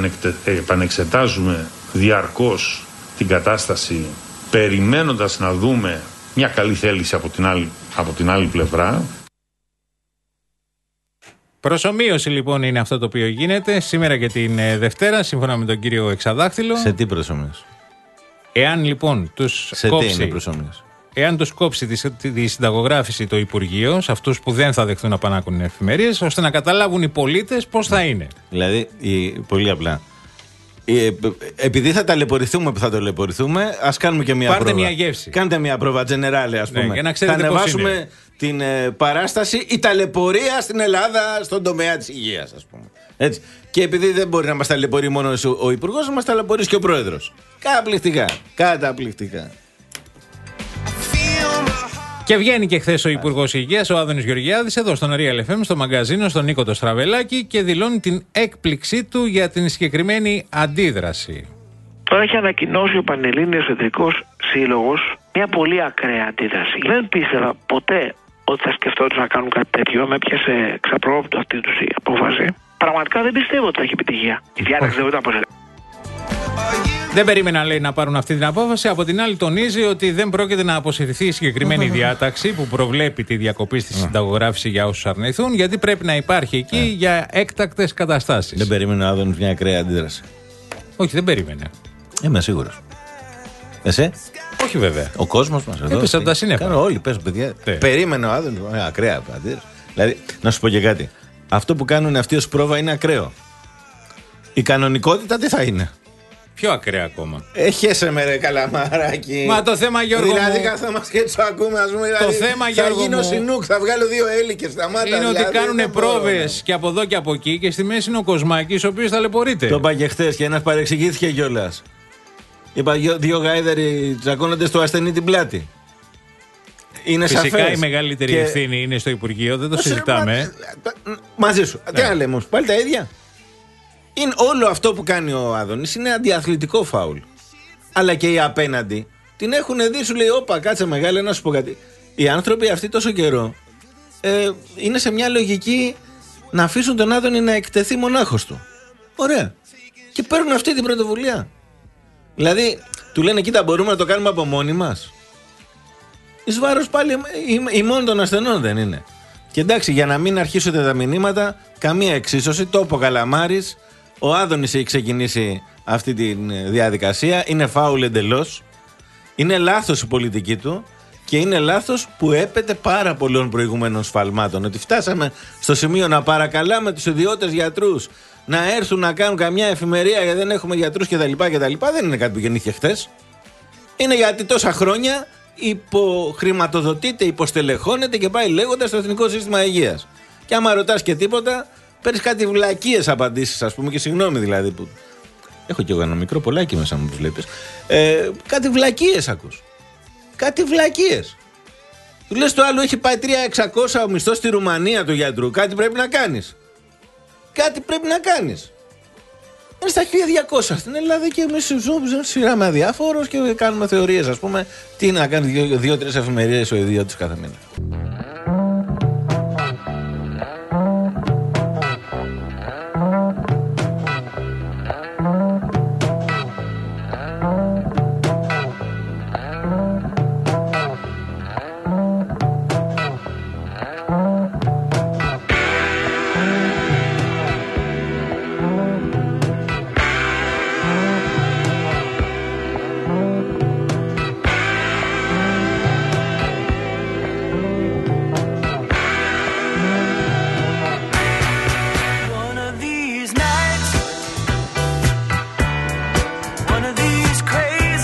επανεξετάζουμε διαρκώς την κατάσταση, περιμένοντας να δούμε μια καλή θέληση από την άλλη, από την άλλη πλευρά. Προσομοίωση λοιπόν είναι αυτό το οποίο γίνεται σήμερα και την ε, Δευτέρα, σύμφωνα με τον κύριο Εξαδάκτυλο. Σε τι προσομοίωση? Εάν λοιπόν τους σε κόψει, τι είναι προσομοίωση? Εάν τους κόψει τη, τη, τη συνταγογράφηση το Υπουργείο, σε αυτούς που δεν θα δεχθούν να πανάκουν εφημερίες, ώστε να καταλάβουν οι πολίτες πώς θα είναι. Δηλαδή, η, πολύ απλά. Η, επειδή θα ταλαιπωρηθούμε που θα ταλαιπωρηθούμε, ας κάνουμε και μια Πάρτε πρόβα. μια γεύση. Κάντε μια πρόβα, τζενεράλε, ας πούμε. Ναι, για να ξέρετε θα πώς ανεβάσουμε είναι. την ε, παράσταση «Η ταλαιπωρία στην Ελλάδα στον τομέα της υγείας», ας πούμε. Έτσι. Και επειδή δεν μπορεί να μας ταλαιπωρεί μόνο ο, ο Υπουργός, να μας ταλαιπωρήσει και ο Πρόεδρος. Καταπληκτικά. Καταπληκτικά. Και βγαίνει και χθες ο Υπουργός Υγείας, ο Άδωνης Γεωργιάδης, εδώ στον Real εφ εμ, στο μαγκαζίνο, στον Νίκο το Στραβελάκη, και δηλώνει την έκπληξή του για την συγκεκριμένη αντίδραση. Τώρα έχει ανακοινώσει ο Πανελλήνιος Ιατρικός Σύλλογος μια πολύ ακραία αντίδραση. Δεν πίστευα ποτέ ότι θα σκεφτόντουσαν να κάνουν κάτι τέτοιο. Με πιάσε ξαπρόοπτο αυτή τους η απόφαση. Πραγματικά δεν πιστεύω ότι θα έχει επιτυχία. Η διάταξη δεν ήταν πως. Δεν περίμενα, λέει, να πάρουν αυτή την απόφαση. Από την άλλη, τονίζει ότι δεν πρόκειται να αποσυρθεί η συγκεκριμένη διάταξη που προβλέπει τη διακοπή στη συνταγογράφηση για όσους αρνηθούν, γιατί πρέπει να υπάρχει εκεί για έκτακτες καταστάσεις. Δεν περίμενε ο Άδωνης μια ακραία αντίδραση? Όχι, δεν περίμενε. Είμαι σίγουρος. Εσύ? Όχι, βέβαια. Ο κόσμος μας εδώ. Έπεσε από τα σύννεφα. Κάνω όλοι, πες παιδιά. Ναι. Περίμενε ο Άδωνης μια ακραία αντίδραση. Δηλαδή, να σου πω και κάτι. Αυτό που κάνουν αυτοί ως πρόβα είναι ακραίο. Η κανονικότητα τι θα είναι? Πιο ακραία ακόμα. Έχεσαι με ρε καλαμαράκι. Μα το θέμα, Γιώργο, δηλαδή μου, καθόμαστε και το ακούμε, ας πούμε. Το δηλαδή, θέμα, θα Γιώργο, γίνω μου, Σινούκ, θα βγάλω δύο έλικες στα μάτια. είναι δηλαδή, ότι κάνουν πρόβες και από εδώ και από εκεί, και στη μέση είναι ο Κοσμάκης, ο οποίος ταλαιπωρείται. Το είπα και χθες και ένας παρεξηγήθηκε κιόλας. Είπα δύο γάιδεροι τσακώνονται στο ασθενή την πλάτη. Είναι Φυσικά σαφές. Η μεγαλύτερη και... ευθύνη είναι στο Υπουργείο, δεν το συζητάμε. Μα... Μαζί σου. Ναι. Τι να λέμε όμως, πάλι τα ίδια. Είναι όλο αυτό που κάνει ο Άδωνης είναι αντιαθλητικό φάουλ. Αλλά και οι απέναντι την έχουν δει, σου λέει: όπα, κάτσε μεγάλε, να σου πω κάτι. Οι άνθρωποι αυτοί τόσο καιρό ε, είναι σε μια λογική να αφήσουν τον Άδωνη να εκτεθεί μονάχος του. Ωραία. Και παίρνουν αυτή την πρωτοβουλία. Δηλαδή, του λένε: κοίτα, μπορούμε να το κάνουμε από μόνοι μας. Εις βάρος πάλι ημών των ασθενών δεν είναι? Και εντάξει, για να μην αρχίσετε τα μηνύματα, καμία εξίσωση. Το είπε ο Καλαμάρης. Ο Άδωνης έχει ξεκινήσει αυτή τη διαδικασία. Είναι φάουλ εντελώς. Είναι λάθος η πολιτική του. Και είναι λάθος που έπεται πάρα πολλών προηγούμενων σφαλμάτων. Ότι φτάσαμε στο σημείο να παρακαλάμε τους ιδιώτες γιατρούς να έρθουν να κάνουν καμιά εφημερία γιατί δεν έχουμε γιατρούς κτλ. κτλ. Δεν είναι κάτι που γεννήθηκε χθες. Είναι γιατί τόσα χρόνια υποχρηματοδοτείται, υποστελεχώνεται και πάει λέγοντας στο Εθνικό Σύστημα Υγείας. Και άμα ρωτάς και τίποτα, παίρνεις κάτι βλακίες απαντήσεις, ας πούμε, και συγγνώμη δηλαδή που. Έχω κι εγώ ένα μικρό πολλάκι μέσα μου, που βλέπεις. Ε, κάτι βλακίες ακούς. Κάτι βλακίες. Του λες το άλλο έχει πάει τρία χιλιάδες εξακόσια ο μισθός στη Ρουμανία του γιατρού. Κάτι πρέπει να κάνεις. Κάτι πρέπει να κάνεις. Είναι στα χίλια διακόσια στην Ελλάδα και εμείς σειράμε αδιάφορος και κάνουμε θεωρίες, ας πούμε, τι να κάνει δύο-τρεις δύο, εφημερίες ο ιδιώτης κάθε μήνα. Crazy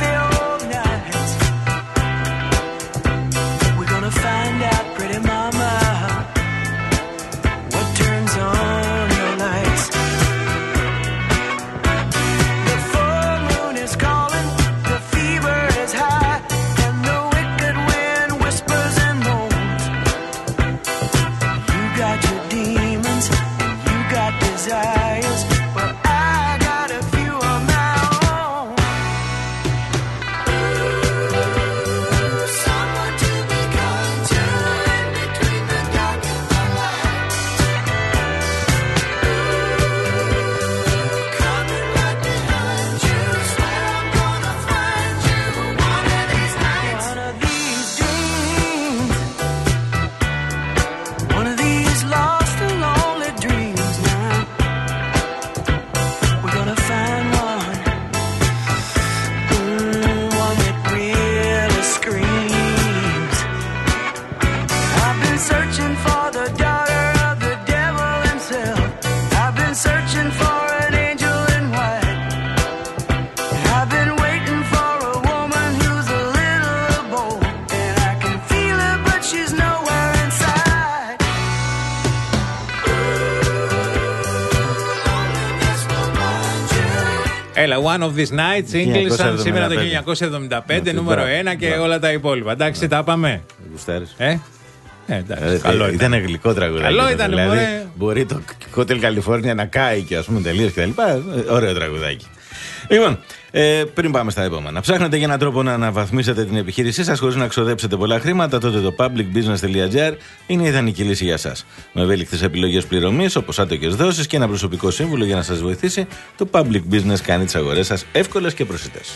Έλα, One of these nights, English, σήμερα το χίλια εννιακόσια εβδομήντα πέντε, νούμερο ένα και όλα τα υπόλοιπα. Εντάξει, τα είπαμε. Ε? Ε, εντάξει, καλό ήταν. Ήταν γλυκό τραγουδάκι. Καλό ήταν, δηλαδή, μωρέ. Μπορεί το Hotel California να κάει και ας πούμε τελείως και τα λοιπά. Ωραίο τραγουδάκι. Λοιπόν, ε, πριν πάμε στα επόμενα. Ψάχνετε για έναν τρόπο να αναβαθμίσετε την επιχείρησή σας χωρίς να ξοδέψετε πολλά χρήματα, τότε το publicbusiness.gr είναι η ιδανική λύση για σας. Με ευέλικτες επιλογές πληρωμής, όπως άτοκες δόσεις και ένα προσωπικό σύμβουλο για να σας βοηθήσει, το Public Business κάνει τις αγορές σας εύκολες και προσιτές.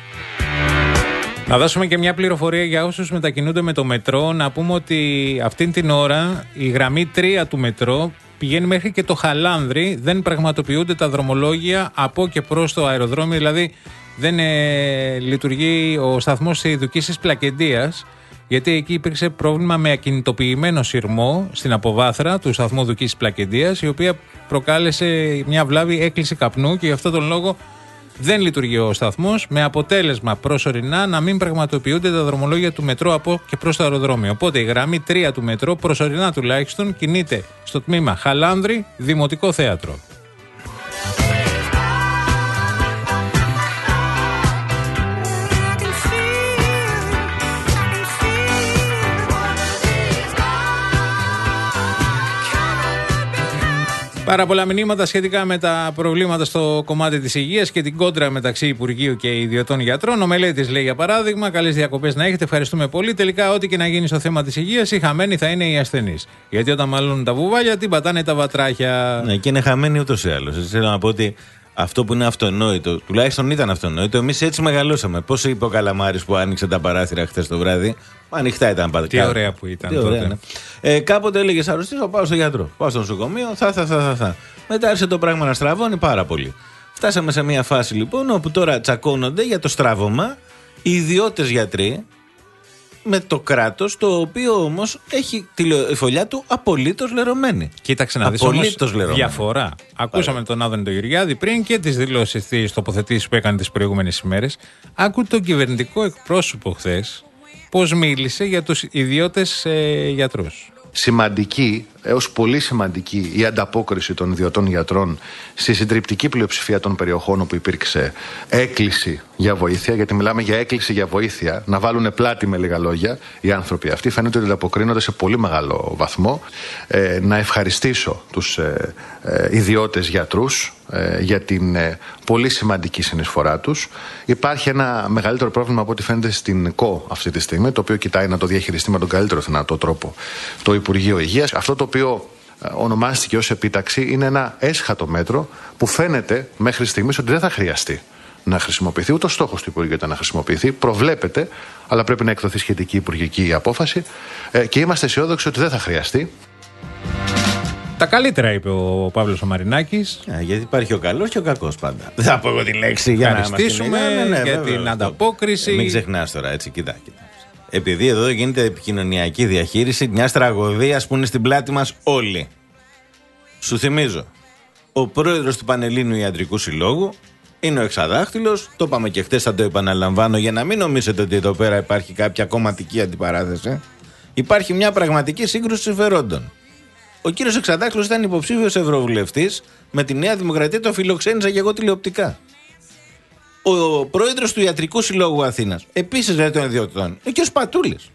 Να δώσουμε και μια πληροφορία για όσους μετακινούνται με το μετρό. Να πούμε ότι αυτήν την ώρα η γραμμή τρία του μετρό πηγαίνει μέχρι και το Χαλάνδρι. Δεν πραγματοποιούνται τα δρομολόγια από και προς το αεροδρόμιο. Δηλαδή δεν ε, λειτουργεί ο σταθμός της Ειδουκής Πλακεντίας, γιατί εκεί υπήρξε πρόβλημα με ακινητοποιημένο σειρμό στην αποβάθρα του σταθμού Δουκής Πλακεντίας, η οποία προκάλεσε μια βλάβη έκκληση καπνού και γι' αυτόν τον λόγο δεν λειτουργεί ο σταθμός, με αποτέλεσμα προσωρινά να μην πραγματοποιούνται τα δρομολόγια του μετρό από και προς το αεροδρόμιο. Οπότε η γραμμή τρία του μετρό, προσωρινά τουλάχιστον, κινείται στο τμήμα Χαλάνδρι, Δημοτικό Θέατρο. Πάρα πολλά μηνύματα σχετικά με τα προβλήματα στο κομμάτι της υγείας και την κόντρα μεταξύ Υπουργείου και ιδιωτών γιατρών. Ο Μελέτης λέει για παράδειγμα: καλές διακοπές να έχετε, ευχαριστούμε πολύ. Τελικά, ό,τι και να γίνει στο θέμα της υγείας, οι χαμένοι θα είναι οι ασθενείς. Γιατί όταν μαλώνουν τα βουβάλια, τι πατάνε τα βατράχια. Ναι, και είναι χαμένοι ούτως ή άλλως. Θέλω να πω ότι αυτό που είναι αυτονόητο, τουλάχιστον ήταν αυτονόητο, εμείς έτσι μεγαλώσαμε. Πώς είπε ο Καλαμάρης που άνοιξε τα παράθυρα χθες το βράδυ? Ανοιχτά ήταν πάντα. Τι ωραία που ήταν. Τι ωραία, ναι. ε, κάποτε έλεγε αρρωστήσω, πάω στο γιατρό. Πάω στο νοσοκομείο, θα, θα, θα, θα, θα. Μετά άρχισε το πράγμα να στραβώνει πάρα πολύ. Φτάσαμε σε μια φάση λοιπόν όπου τώρα τσακώνονται για το στράβωμα οι ιδιώτες γιατροί με το κράτος, το οποίο όμως έχει τη φωλιά του απολύτως λερωμένη. Κοίταξε να δεις όμως διαφορά. Ακούσαμε Άρα. τον Άδωνη τον Γεωργιάδη πριν και τις δηλώσεις, τις τοποθετήσεις που έκανε τις προηγούμενες ημέρες. Άκου τον κυβερνητικό εκπρόσωπο χθες πώς μίλησε για τους ιδιώτες ε, γιατρούς. Σημαντική, έως πολύ σημαντική, η ανταπόκριση των ιδιωτών γιατρών στη συντριπτική πλειοψηφία των περιοχών όπου υπήρξε έκκληση για βοήθεια, γιατί μιλάμε για έκκληση για βοήθεια, να βάλουν πλάτη με λίγα λόγια οι άνθρωποι αυτοί. Φαίνεται ότι ανταποκρίνονται σε πολύ μεγάλο βαθμό. Ε, να ευχαριστήσω τους ε, ε, ιδιώτες γιατρούς ε, για την ε, πολύ σημαντική συνεισφορά τους. Υπάρχει ένα μεγαλύτερο πρόβλημα από ό,τι φαίνεται στην ΚΟ αυτή τη στιγμή, το οποίο κοιτάει να το διαχειριστεί με τον καλύτερο δυνατό τρόπο το Υπουργείο Υγείας. Αυτό το οποίο ονομάστηκε ως επίταξη είναι ένα έσχατο μέτρο που φαίνεται μέχρι στιγμής ότι δεν θα χρειαστεί να χρησιμοποιηθεί. Ούτε ο στόχος του Υπουργείου ήταν να χρησιμοποιηθεί. Προβλέπεται, αλλά πρέπει να εκδοθεί σχετική υπουργική απόφαση ε, και είμαστε αισιόδοξοι ότι δεν θα χρειαστεί. Τα καλύτερα είπε ο Παύλος ο Μαρινάκης. Α, γιατί υπάρχει ο καλός και ο κακός πάντα. Δεν θα πω εγώ τη λέξη για να ευχαριστήσουμε ναι, ναι, για βέβαια, την ανταπόκριση. Ε, μην ξεχνάς τώρα, έτσι, κοιτά, κοιτά. Επειδή εδώ γίνεται επικοινωνιακή διαχείριση μιας τραγωδίας που είναι στην πλάτη μας όλοι. Σου θυμίζω, ο πρόεδρος του Πανελλήνιου Ιατρικού Συλλόγου είναι ο εξαδάχτυλος. Το είπαμε και χτες, θα το επαναλαμβάνω για να μην νομίζετε ότι εδώ πέρα υπάρχει κάποια κομματική αντιπαράθεση. Υπάρχει μια πραγματική σύγκρουση συμφερόντων. Ο κύριος Εξαδάχτυλος ήταν υποψήφιος ευρωβουλευτής, με τη Νέα Δημοκρατία το φιλοξένησα και εγώ τηλεοπτικά. Ο πρόεδρος του Ιατρικού Συλλόγου Αθήνας, επίσης λέει των ιδιωτών, είναι και ο Σπατούλης.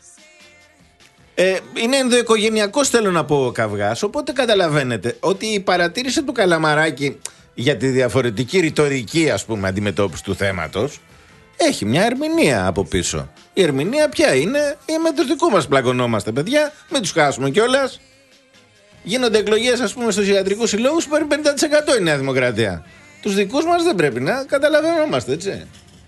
Ε, είναι ενδοοικογενειακός, θέλω να πω, ο καυγάς, οπότε καταλαβαίνετε ότι η παρατήρηση του Καλαμαράκη για τη διαφορετική ρητορική, ας πούμε, αντιμετώπιση του θέματος έχει μια ερμηνεία από πίσω. Η ερμηνεία ποια είναι? Ε, με τους δικούς μας πλακωνόμαστε, παιδιά, μην τους χάσουμε κιόλας. Γίνονται εκλογές, ας πούμε, στους ιατρικούς συλλόγους που παίρνει πενήντα τοις εκατό η Νέα Δημοκρατία. Τους δικούς μας δεν πρέπει να καταλαβαίνομαστε, έτσι.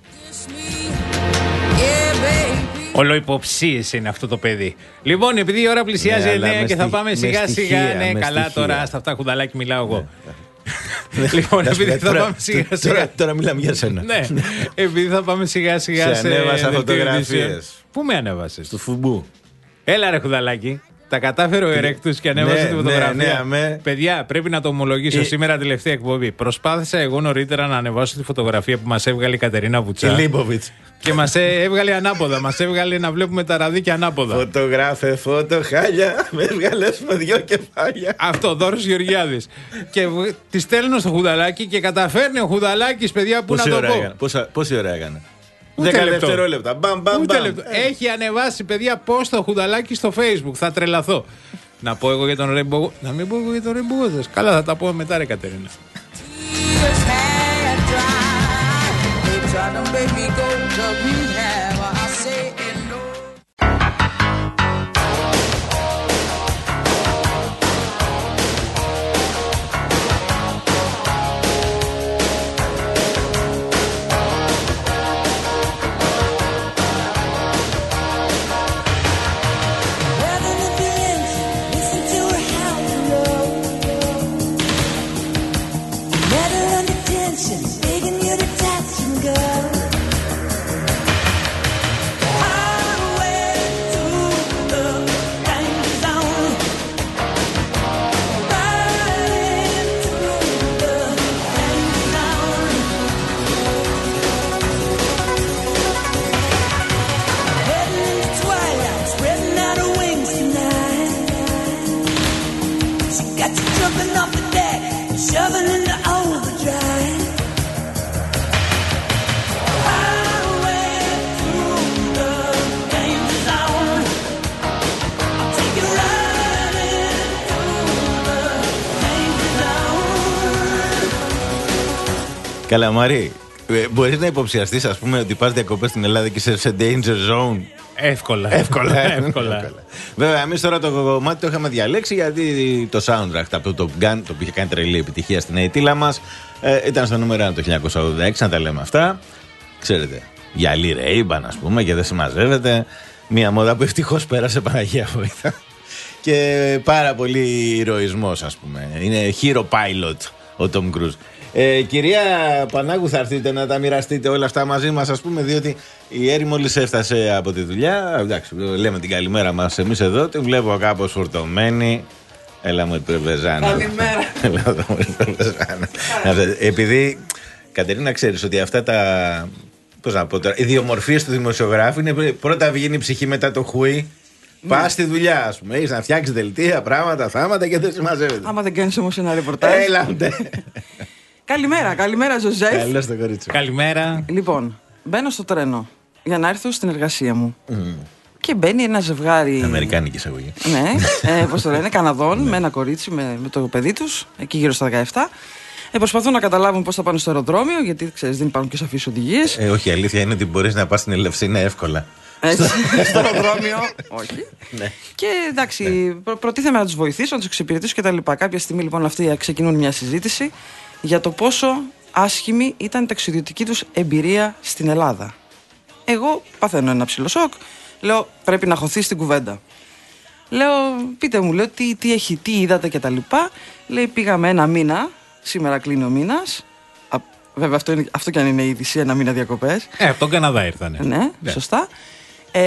Ολοϊποψίες είναι αυτό το παιδί. Λοιπόν, επειδή η ώρα πλησιάζει εννιά ναι, και θα πάμε σιγά σιγά. Ναι, καλά στοιχεία. Τώρα, στα αυτά κουνταλάκι μιλάω εγώ. Ναι. Λοιπόν, επειδή θα πάμε σιγά σιγά. Τώρα μιλάμε για σένα. Ναι, επειδή θα πάμε σιγά σιγά σε. Σε ανέβασα φωτογραφίες. Πού με ανέβασες? Του Φουμπού. Έλα ρε κουνταλάκι. Τα κατάφερε ο Ερέκτους και ανέβασε ναι, τη φωτογραφία. Ναι, ναι, ναι. Παιδιά, πρέπει να το ομολογήσω. Ε... Σήμερα τελευταία εκπομπή. Προσπάθησα εγώ νωρίτερα να ανεβάσω τη φωτογραφία που μας έβγαλε η Κατερίνα Βουτσά. Η Λίμποβιτς. Και μας έβγαλε ανάποδα. Μας έβγαλε να βλέπουμε τα ραδίκια ανάποδα. Φωτογράφε, φωτο χάλια. Με έβγαλες με δυο κεφάλια. Αυτό, Δώρος Γεωργιάδης. Και τη στέλνω στο Χουδαλάκι και καταφέρνει ο Χουδαλάκης, παιδιά, που πόση να το ώρα πω. Έκανα, πόσα, πόση ώρα έκανε. Ούτε δέκα δευτερόλεπτα. Μπαμ, μπαμ, Ούτε μπαμ. λεπτό. Έχει ανεβάσει, παιδιά, πώς το Χουδαλάκι στο Facebook. Θα τρελαθώ. Να πω εγώ για τον Ρέμπο. Να μην πω εγώ για τον Ρέμπο. Καλά, θα τα πω μετά, ρε Κατερίνα. Καλά, Μαρή, ε, μπορείς να υποψιαστείς, ας πούμε, ότι πας διακοπές στην Ελλάδα και είσαι σε danger zone. Εύκολα. Εύκολα. Εύκολα. Βέβαια, εμείς τώρα το κομμάτι το είχαμε διαλέξει γιατί το soundtrack από το Top Gun, το οποίο είχε κάνει τρελή επιτυχία στην αιτήλα μας, ε, ήταν στο νούμερο ένα το χίλια εννιακόσια ογδόντα έξι, να τα λέμε αυτά. Ξέρετε, γυαλί Ρέιμπαν, ας πούμε, και δεν συμμαζεύεται. Μια μόδα που ευτυχώς πέρασε, Παναγία βοηθά. Και πάρα πολύ ηρωισμός, ας πούμε. Είναι hero pilot ο Tom Cruise. Ε, κυρία Πανάγου, θα έρθετε να τα μοιραστείτε όλα αυτά μαζί μας, ας πούμε, διότι η Έρη μόλις έφτασε από τη δουλειά. Εντάξει, λέμε την καλημέρα μας εμείς εδώ. Την βλέπω κάπως φορτωμένη. Έλα μου, Πρεβεζάνα. Καλημέρα. Έλα μου, Πρεβεζάνα. Επειδή, Κατερίνα, ξέρεις ότι αυτά τα. Πώς να πω τώρα, οι ιδιομορφίες του δημοσιογράφου είναι πρώτα βγαίνει η ψυχή, μετά το χουί. Ναι. Πας στη δουλειά, ας πούμε. Έχεις να φτιάξεις δελτία, πράγματα, θάματα και δεν συμμαζεύεται. Άμα δεν κάνεις όμως ένα ρεπορτάζ. Έλα, Καλημέρα, καλημέρα, Ζωζέφ. Καλώς το κορίτσι. Καλημέρα. Λοιπόν, μπαίνω στο τρένο για να έρθω στην εργασία μου. Mm. Και μπαίνει ένα ζευγάρι. Αμερικάνικη εισαγωγή. Ναι, ε, πώς το λένε, Καναδών, με ένα κορίτσι με, με το παιδί τους, εκεί γύρω στα δεκαεπτά. Ε, προσπαθούν να καταλάβουν πώς θα πάνε στο αεροδρόμιο, γιατί ξέρεις, δεν υπάρχουν και σαφείς οδηγίες. Ε, όχι, η αλήθεια είναι ότι μπορείς να πας στην Ελευσίνα εύκολα. Έτσι, στο αεροδρόμιο, όχι. Ναι. Και εντάξει, ναι. προ, προτίθεμαι να τους βοηθήσω, να τους εξυπηρετήσω κτλ. Κάποια στιγμή λοιπόν αυτοί ξεκινούν μια συζήτηση για το πόσο άσχημη ήταν η ταξιδιωτική τους εμπειρία στην Ελλάδα. Εγώ παθαίνω ένα ψηλό σοκ, λέω πρέπει να χωθεί στην κουβέντα. Λέω, πείτε μου, λέω, τι, τι, έχει, τι είδατε κτλ. Λέει, πήγαμε ένα μήνα, σήμερα κλείνει ο μήνας. Α, βέβαια αυτό, είναι, αυτό κι αν είναι είδηση, ένα μήνα διακοπές. Ε, από τον Καναδά ήρθανε. Ναι, ναι. Σωστά. Ε,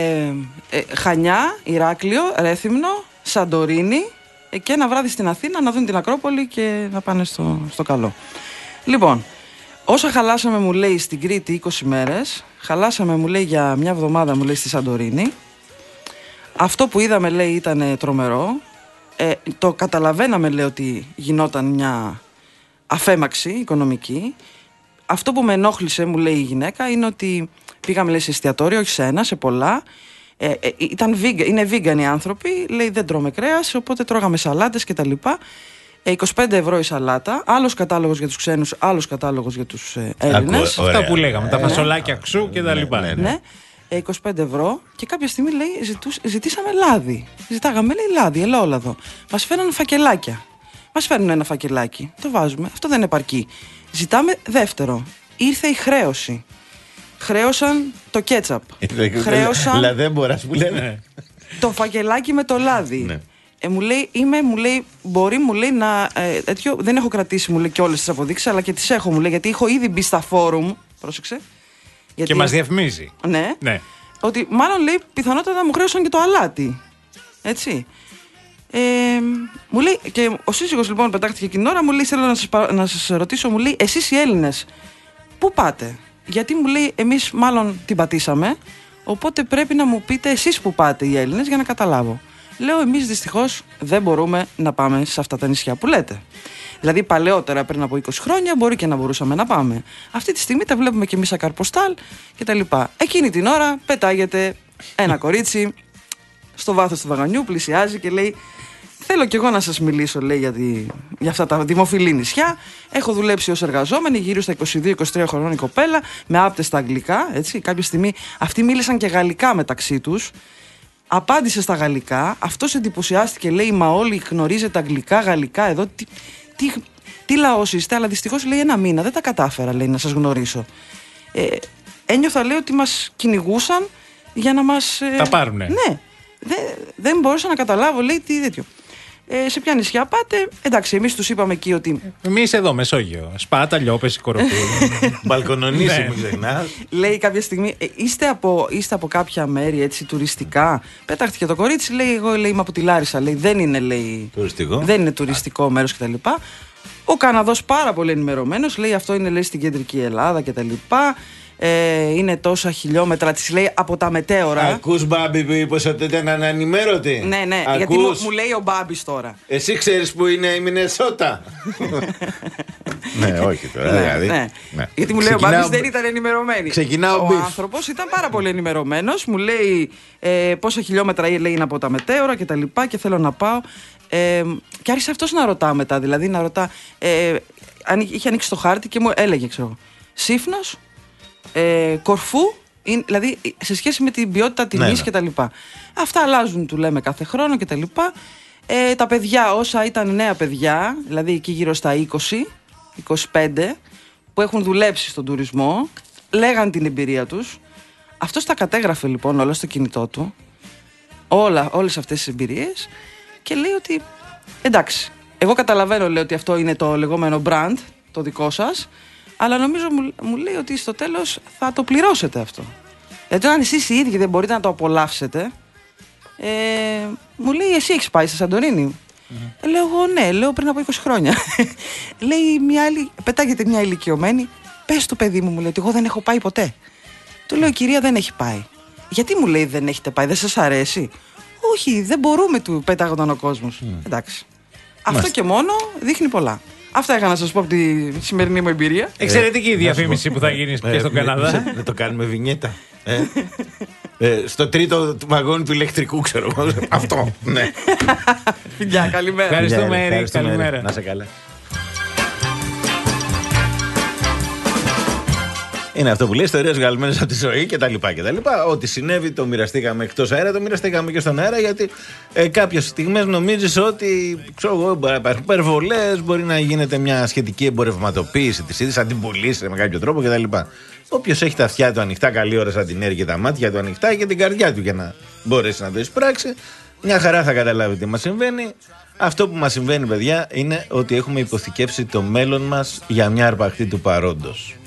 ε, Χανιά, Ηράκλειο, Ρέθυμνο, Σαντορίνη ε, και ένα βράδυ στην Αθήνα να δουν την Ακρόπολη και να πάνε στο, στο καλό. Λοιπόν, όσα χαλάσαμε, μου λέει, στην Κρήτη είκοσι μέρες, χαλάσαμε, μου λέει, για μια εβδομάδα, μου λέει, στη Σαντορίνη. Αυτό που είδαμε, λέει, ήταν τρομερό. Ε, το καταλαβαίναμε, λέει, ότι γινόταν μια αφέμαξη οικονομική. Αυτό που με ενόχλησε, μου λέει η γυναίκα, είναι ότι πήγαμε, λέει, σε εστιατόριο, όχι σε ένα, σε πολλά. Ε, ε, ήταν vegan, είναι vegan οι άνθρωποι, λέει, δεν τρώμε κρέας, οπότε τρώγαμε σαλάτες κτλ. Ε, είκοσι πέντε ευρώ η σαλάτα, άλλος κατάλογος για τους ξένους, άλλος κατάλογος για τους ε, Έλληνες. Αυτά που λέγαμε, τα φασολάκια ξού και τα λοιπά. Ναι, ναι, ναι. Ε, είκοσι πέντε ευρώ και κάποια στιγμή, λέει, ζητούς, ζητήσαμε λάδι. Ζητάγαμε, λέει, λάδι, ελαιόλαδο. Μας φέρνουν φακελάκια. Μας φέρνουν ένα φακελάκι, το βάζουμε, αυτό δεν επαρκεί. Ζητάμε δεύτερο. Ήρθε η χρέωση. Χρέωσαν το κέτσαπ. Χρέωσαν. Λαδέμπορας που λένε. Το φακελάκι με το λάδι. Ναι. Ε, μου λέει, είμαι, μου λέει, μπορεί, μου λέει, να. Ε, τέτοιο, δεν έχω κρατήσει, μου λέει, και όλες τις αποδείξεις, αλλά και τις έχω, μου λέει, γιατί έχω ήδη μπει στα φόρουμ. Πρόσεξε. Γιατί, και μας διαφημίζει. Ναι, ναι. Ότι μάλλον, λέει, πιθανότατα μου χρέωσαν και το αλάτι. Έτσι. Ε, μου λέει, και ο σύζυγος λοιπόν πετάχτηκε εκείνη την ώρα, μου λέει, θέλω να σας, να σας ρωτήσω, μου λέει, εσείς οι Έλληνες, πού πάτε? γιατί μου λέει, εμείς μάλλον την πατήσαμε, οπότε πρέπει να μου πείτε εσείς που πάτε οι Έλληνες για να καταλάβω. Λέω, εμείς δυστυχώς δεν μπορούμε να πάμε σε αυτά τα νησιά που λέτε. Δηλαδή, παλαιότερα, πριν από είκοσι χρόνια, μπορεί και να μπορούσαμε να πάμε. Αυτή τη στιγμή τα βλέπουμε και εμείς σαν καρποστάλ κτλ. Εκείνη την ώρα πετάγεται ένα κορίτσι στο βάθος του βαγανιού, πλησιάζει και λέει: θέλω κι εγώ να σας μιλήσω, λέει, για, τη, για αυτά τα δημοφιλή νησιά. Έχω δουλέψει ως εργαζόμενη, γύρω στα είκοσι δύο είκοσι τρία χρονών η κοπέλα, με άπτεστα αγγλικά. Έτσι. Κάποια στιγμή αυτοί μίλησαν και γαλλικά μεταξύ τους. Απάντησε στα γαλλικά. Αυτός εντυπωσιάστηκε, λέει: μα όλοι γνωρίζετε αγγλικά, γαλλικά εδώ. Τι, τι, τι λαός είστε, αλλά δυστυχώς, λέει, ένα μήνα δεν τα κατάφερα, λέει, να σας γνωρίσω. Ε, ένιωθα, λέει, ότι μας κυνηγούσαν για να μας. Ε, τα πάρουνε. Ναι. Δεν, δεν μπορούσα να καταλάβω, λέει, τι τέτοιο. Ε, σε ποια νησιά πάτε? Εντάξει, εμείς τους είπαμε εκεί ότι. Εμείς εδώ, Μεσόγειο. Σπάτα, Λιόπες, Κοροπή. Μπαλκονονίσι, μην ξεχνάς. Λέει κάποια στιγμή, ε, είστε, από, είστε από κάποια μέρη έτσι τουριστικά? Πέταχτηκε το κορίτσι, λέει, εγώ, λέει, είμαι από τη Λάρισα. Λέει, δεν είναι, λέει, τουριστικό, δεν είναι τουριστικό μέρος κτλ. Ο Καναδός πάρα πολύ ενημερωμένος, λέει, αυτό είναι, λέει, στην κεντρική Ελλάδα κτλ. Ε, είναι τόσα χιλιόμετρα, της λέει, από τα μετέωρα. Ακούς, Μπάμπη, που είπες ότι ήταν ανανημέρωτη? Ναι, ναι. Ακούς? Γιατί μου, μου λέει ο Μπάμπης τώρα. Εσύ ξέρεις που είναι η Μινεσότα? Ναι, όχι τώρα. Ναι, δηλαδή. ναι. Ναι. Γιατί μου λέει ο Μπάμπης δεν ήταν ενημερωμένη. Ξεκινάω ο μπιφ. άνθρωπος ήταν πάρα πολύ ενημερωμένος. Μου λέει ε, πόσα χιλιόμετρα, λέει, είναι από τα μετέωρα και τα λοιπά, και θέλω να πάω. Ε, και άρχισε αυτός να ρωτά μετά. Δηλαδή να ρωτά. Ε, είχε ανοίξει το χάρτη και μου έλεγε, ξέρω, Σύφνος, Ε, Κορφού, είναι, δηλαδή σε σχέση με την ποιότητα τιμής, ναι, ναι, και τα λοιπά. Αυτά αλλάζουν, του λέμε, κάθε χρόνο και τα λοιπά. Ε, τα παιδιά, όσα ήταν νέα παιδιά, δηλαδή εκεί γύρω στα είκοσι είκοσι πέντε, που έχουν δουλέψει στον τουρισμό, λέγαν την εμπειρία τους. Αυτός τα κατέγραφε λοιπόν όλα στο κινητό του, όλα, όλες αυτές τις εμπειρίες, και λέει ότι εντάξει, εγώ καταλαβαίνω, λέει, ότι αυτό είναι το λεγόμενο brand, το δικό σας, αλλά νομίζω, μου, μου λέει, ότι στο τέλος θα το πληρώσετε αυτό. Γιατί αν εσείς οι ίδιοι δεν μπορείτε να το απολαύσετε, ε, μου λέει, εσύ έχεις πάει στη Σαντορίνη? Mm-hmm. Ε, λέω εγώ, ναι, λέω, πριν από είκοσι χρόνια. Λέει μια άλλη, πετάγεται μια ηλικιωμένη, πες του, παιδί μου, μου λέει, ότι εγώ δεν έχω πάει ποτέ. Του λέω, η κυρία δεν έχει πάει. Γιατί, μου λέει, δεν έχετε πάει, δεν σας αρέσει? Όχι, δεν μπορούμε, του πέταγονταν ο κόσμος. Mm. Εντάξει. Αυτό Μάλιστα. Και μόνο δείχνει πολλά. Αυτά είχα να σας πω από τη σημερινή μου εμπειρία. Εξαιρετική η διαφήμιση που θα γίνει και στον Καναδά. Να το κάνουμε βινιέτα. Στο τρίτο βαγόνι του ηλεκτρικού, ξέρω εγώ. Αυτό, ναι. Φιλιά, καλημέρα. Ευχαριστούμε, Έρη. Καλημέρα. Να σε καλά. Είναι αυτό που λέει, ιστορίες βγαλμένες από τη ζωή κτλ. Ό,τι συνέβη το μοιραστήκαμε εκτός αέρα, το μοιραστήκαμε και στον αέρα, γιατί ε, κάποιες στιγμές νομίζεις ότι, ξέρω εγώ, μπορεί να υπάρχουν υπερβολές, μπορεί να γίνεται μια σχετική εμπορευματοποίηση της ίδιας, αν την πουλήσει με κάποιο τρόπο κτλ. Όποιος έχει τα αυτιά του ανοιχτά, καλή ώρα σαν την Έρη, και τα μάτια του ανοιχτά και την καρδιά του για να μπορέσει να το εισπράξει, μια χαρά θα καταλάβει τι μας συμβαίνει. Αυτό που μας συμβαίνει, παιδιά, είναι ότι έχουμε υποθηκεύσει το μέλλον μας για μια αρπαχτή του παρόντος.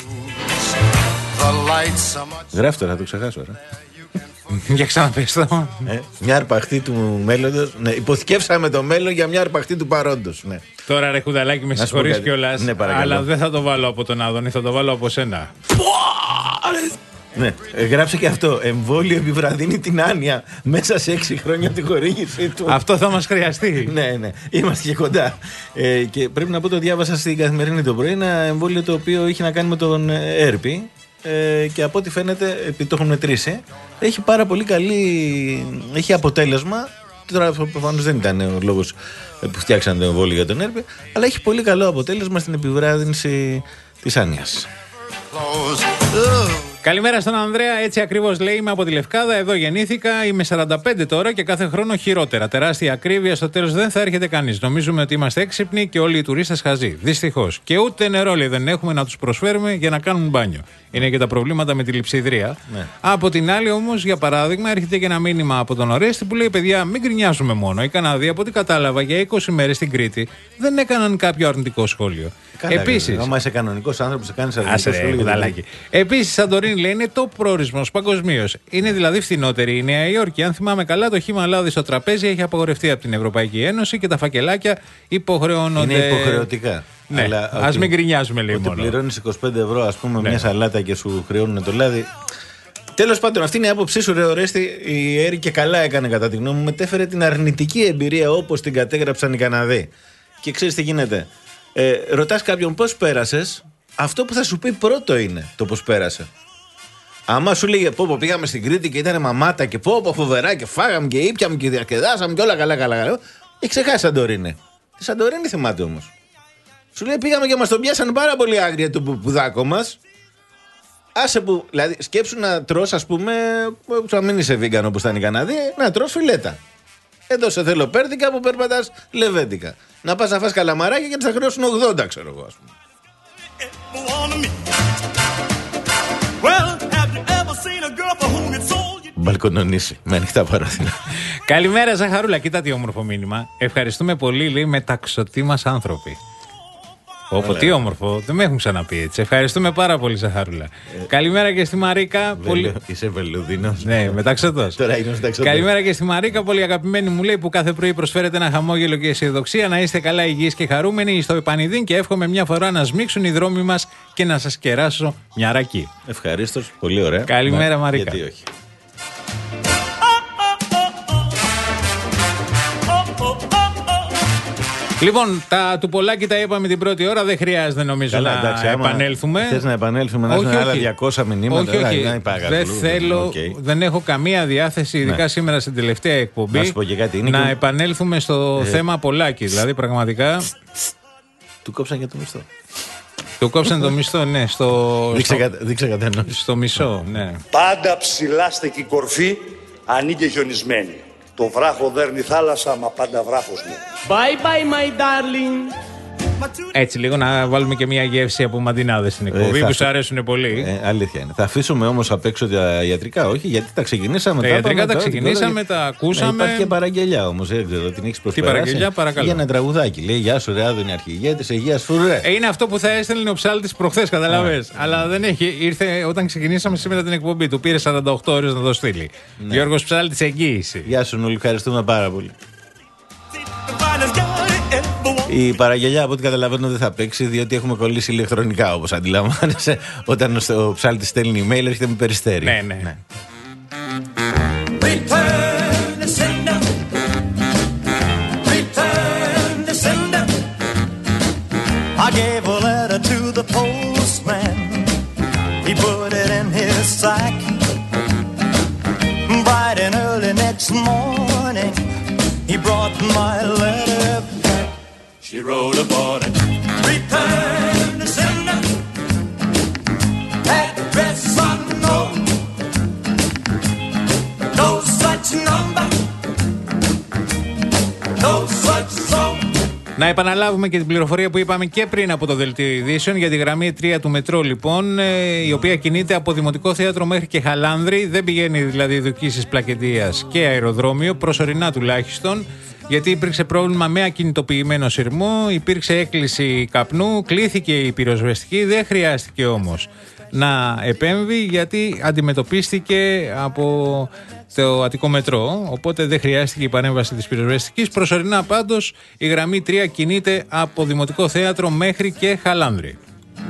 Γράφει τώρα, θα το ξεχάσω. Για ξαναπες το. Ε, μια αρπαχτή του μέλλοντος. Ναι, υποθηκεύσαμε το μέλλον για μια αρπαχτή του παρόντος. Ναι. Τώρα, ρε Χουδαλάκη, με συγχωρείς κιόλας. Ναι, αλλά δεν θα το βάλω από τον Άδωνη, θα το βάλω από σένα. Ναι, γράψε και αυτό. Εμβόλιο επιβραδύνει την άνοια μέσα σε έξι χρόνια τη χορήγησή του. Αυτό θα μας χρειαστεί. Ναι, ναι, είμαστε και κοντά. Ε, και πρέπει να πω, το διάβασα στην Καθημερινή το πρωί. Ένα εμβόλιο το οποίο είχε να κάνει με τον έρπη. Ε, και από ό,τι φαίνεται, επειδή το έχουν μετρήσει, έχει πάρα πολύ καλή. Έχει αποτέλεσμα. Τώρα προφανώς δεν ήταν ο λόγος που φτιάξαν το εμβόλιο για τον έρπη, αλλά έχει πολύ καλό αποτέλεσμα στην επιβράδυνση της άνοιας. Καλημέρα στον Ανδρέα, έτσι ακριβώς λέει, είμαι από τη Λευκάδα, εδώ γεννήθηκα, είμαι σαράντα πέντε τώρα και κάθε χρόνο χειρότερα. Τεράστια ακρίβεια, στο τέλος δεν θα έρχεται κανείς. Νομίζουμε ότι είμαστε έξυπνοι και όλοι οι τουρίστες χαζοί. Δυστυχώς. Και ούτε νερό, λέει, δεν έχουμε να τους προσφέρουμε για να κάνουν μπάνιο. Είναι και τα προβλήματα με τη λειψιδρία. Ναι. Από την άλλη, όμως, για παράδειγμα, έρχεται και ένα μήνυμα από τον Ορέστη που λέει: παιδιά, μην γκρινιάζουμε μόνο. Οι Καναδοί, από ό,τι κατάλαβα, για είκοσι μέρες στην Κρήτη δεν έκαναν κάποιο αρνητικό σχόλιο. Επίσης. Άμα είσαι κανονικός άνθρωπος, κάνεις αρνητικό σχόλιο. Επίσης, Σαντορίνη, λέει, είναι top προορισμός παγκοσμίως. Είναι δηλαδή φθηνότερη η Νέα Υόρκη. Αν θυμάμαι καλά, το χύμα λάδι στο τραπέζι έχει απαγορευτεί από την Ευρωπαϊκή Ένωση και τα φακελάκια υποχρεώνονται. Είναι υποχρεωτικά. Ναι, ας μην γκρινιάζουμε λίγο. Ότι πληρώνεις είκοσι πέντε ευρώ, ας πούμε, ναι. μια σαλάτα και σου χρεώνουν το λάδι. Τέλος πάντων, αυτή είναι η άποψή σου, ρε Ορέστη. Η Έρη και καλά έκανε κατά τη γνώμη μου. Μετέφερε την αρνητική εμπειρία όπως την κατέγραψαν οι Καναδοί. Και ξέρεις τι γίνεται. Ε, ρωτάς κάποιον πώς πέρασες, αυτό που θα σου πει πρώτο είναι το πώς πέρασε. Άμα σου λέγε πω, πω πήγαμε στην Κρήτη και ήταν μαμάτα και πω, πω φοβερά και φάγαμε και ήπιαμε και διασκεδάσαμε και όλα καλά καλά καλά. Έχει ξεχάσει Σαντορίνη. Τη Σαντορίνη θυμάται όμως. Σου λέει πήγαμε και μας τον πιάσαν πάρα πολύ άγρια το πουδάκο μας. Άσε που, δηλαδή σκέψου να τρως, ας πούμε, να μην είσαι βίγκαν όπως ήταν οι Καναδοί, να τρως φιλέτα. Εδώ σε θέλω πέρδικα που περπατάς λεβέντικα. Να πας να φας καλαμαράκια και θα χρεώσουν ογδόντα, ξέρω εγώ, ας πούμε. Μπαλκονονίσει με ανοιχτά παράθυρα. Καλημέρα, Ζαχαρούλα. Κοίτα τι όμορφο μήνυμα. Ευχαριστούμε πολύ, λέει, μεταξωτοί μας άνθρωποι. Όπω, τι όμορφο, δεν με έχουν ξαναπεί έτσι. Ευχαριστούμε πάρα πολύ, Ζαχαρούλα. Ε, Καλημέρα και στη Μαρίκα. Βελο, πολύ... Είσαι βελουδίνος. Ναι, μεταξωτός. Τώρα είναι μεταξωτός. Καλημέρα και στη Μαρίκα, πολύ αγαπημένη μου, λέει, που κάθε πρωί προσφέρεται ένα χαμόγελο και αισιοδοξία. Να είστε καλά, υγιείς και χαρούμενοι στο επανειδήν και εύχομαι μια φορά να σμίξουν οι δρόμοι μας και να σας κεράσω μια ρακή. Ευχαρίστως, πολύ ωραία. Καλημέρα, Μα, Μαρίκα. Γιατί όχι. Λοιπόν, τα του Πολάκη τα είπαμε την πρώτη ώρα, δεν χρειάζεται νομίζω Καλά, να εντάξει, επανέλθουμε. Θες να επανέλθουμε, να έχουμε άλλα διακόσια μηνύματα. Όχι, όχι. Δεν, δεν θέλω, okay. δεν έχω καμία διάθεση, ειδικά ναι. σήμερα στην τελευταία εκπομπή, να, σου πω και κάτι, είναι να και... επανέλθουμε στο ε... θέμα Πολάκη. Δηλαδή, πραγματικά. Του κόψαν και το μισθό. Του κόψαν το μισθό, ναι. Στο, δείξε, στο, κατα... δείξε κατανόηση. Στο μισό, ναι. Πάντα ψηλά στεκή κορφή, ανοίγει χιονισμένη. Το βράχο δέρνει θάλασσα, μα πάντα βράχος μου. Bye bye my darling. Έτσι λίγο να βάλουμε και μια γεύση από μαντινάδες στην εκπομπή ε, που σου αρέσουν πολύ. Ε, αλήθεια είναι. Θα αφήσουμε όμως απ' έξω τα ιατρικά, όχι, γιατί τα ξεκινήσαμε. Τα ιατρικά τα ξεκινήσαμε, τα ακούσαμε. Ε, υπάρχει και παραγγελιά όμως, δεν ξέρω, την έχεις προσπεράσει. Τι παραγγελιά, παρακαλώ. Για ένα τραγουδάκι. Λέει γεια σου, ρε Άδωνη Αρχηγέτης, Αγίας Φουρέ. Ε, είναι αυτό που θα έστελνε ο ψάλτης προχθές, καταλαβες. Yeah. Αλλά δεν έχει. Ήρθε όταν ξεκινήσαμε σήμερα την εκπομπή. Του πήρε σαράντα οκτώ ώρες να το στείλει. Ναι. Γιώργος Ψάλτης, εγγύηση. Γεια σου, Νουλ, ευχαριστούμε πάρα πολύ. Η παραγγελιά, από ό,τι καταλαβαίνω, δεν θα παίξει, διότι έχουμε κολλήσει ηλεκτρονικά, όπως αντιλαμβάνεσαι. Όταν ο ψάλτης στέλνει email, έρχεται με περιστέρι. Ναι, ναι. ναι. I gave a letter to the postman. He put it in his sack. Bright and early next morning, he brought my letter back. She wrote upon it, return to sender, address unknown, no such number, no such song. Να επαναλάβουμε και την πληροφορία που είπαμε και πριν από το δελτίο ειδήσεων για τη γραμμή τρία του μετρό, λοιπόν, η οποία κινείται από Δημοτικό Θέατρο μέχρι και Χαλάνδρη. Δεν πηγαίνει δηλαδή διοικήσεις Πλακεντίας και αεροδρόμιο, προσωρινά τουλάχιστον, γιατί υπήρξε πρόβλημα με ακινητοποιημένο σειρμό, υπήρξε έκκληση καπνού, κλήθηκε η πυροσβεστική, δεν χρειάστηκε όμως να επέμβει γιατί αντιμετωπίστηκε από το Αττικό Μετρό, οπότε δεν χρειάστηκε η παρέμβαση της πυροσβεστικής. Προσωρινά πάντως η γραμμή τρία κινείται από Δημοτικό Θέατρο μέχρι και Χαλάνδρη.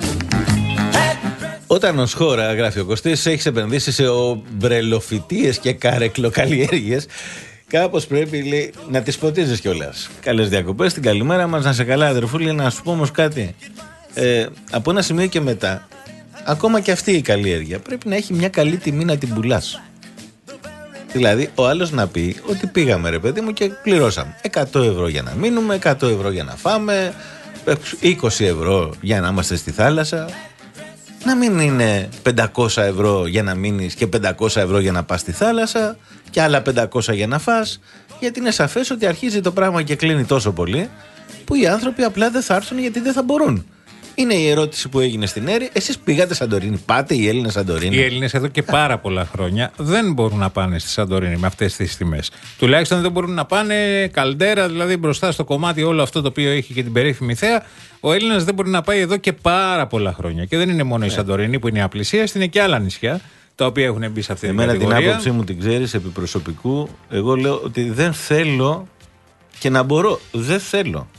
Όταν ως χώρα, γράφει ο Κωστής, έχεις επενδύσει σε ομπρελοφυτίες και καρεκλοκαλλιέργειες, κάπως πρέπει, λέει, να τις ποτίζεις κιόλας. Καλές διακοπές, την καλημέρα μας, να σε καλά, αδερφούλη. Να σου πω όμως κάτι. Ε, από ένα σημείο και μετά, ακόμα και αυτή η καλλιέργεια πρέπει να έχει μια καλή τιμή να την πουλάς. Δηλαδή, ο άλλος να πει ότι πήγαμε, ρε παιδί μου, και πληρώσαμε εκατό ευρώ για να μείνουμε, εκατό ευρώ για να φάμε, είκοσι ευρώ για να είμαστε στη θάλασσα. Να μην είναι πεντακόσια ευρώ για να μείνεις και πεντακόσια ευρώ για να πας στη θάλασσα και άλλα πεντακόσια για να φας, γιατί είναι σαφές ότι αρχίζει το πράγμα και κλείνει τόσο πολύ που οι άνθρωποι απλά δεν θα έρθουν γιατί δεν θα μπορούν. Είναι η ερώτηση που έγινε στην Έρη. Εσείς πήγατε Σαντορίνη, πάτε οι Έλληνες Σαντορίνη? Οι Έλληνες εδώ και πάρα πολλά χρόνια δεν μπορούν να πάνε στη Σαντορίνη με αυτές τις τιμές. Τουλάχιστον δεν μπορούν να πάνε καλντέρα, δηλαδή μπροστά στο κομμάτι όλο αυτό το οποίο έχει και την περίφημη θέα. Ο Έλληνας δεν μπορεί να πάει εδώ και πάρα πολλά χρόνια. Και δεν είναι μόνο η Σαντορίνη που είναι απλησίαστη, είναι και άλλα νησιά τα οποία έχουν μπει σε αυτή την κατηγορία. Εμένα την άποψή μου την ξέρεις επί προσωπικού. Εγώ λέω ότι δεν θέλω και να μπορώ. Δεν θέλω.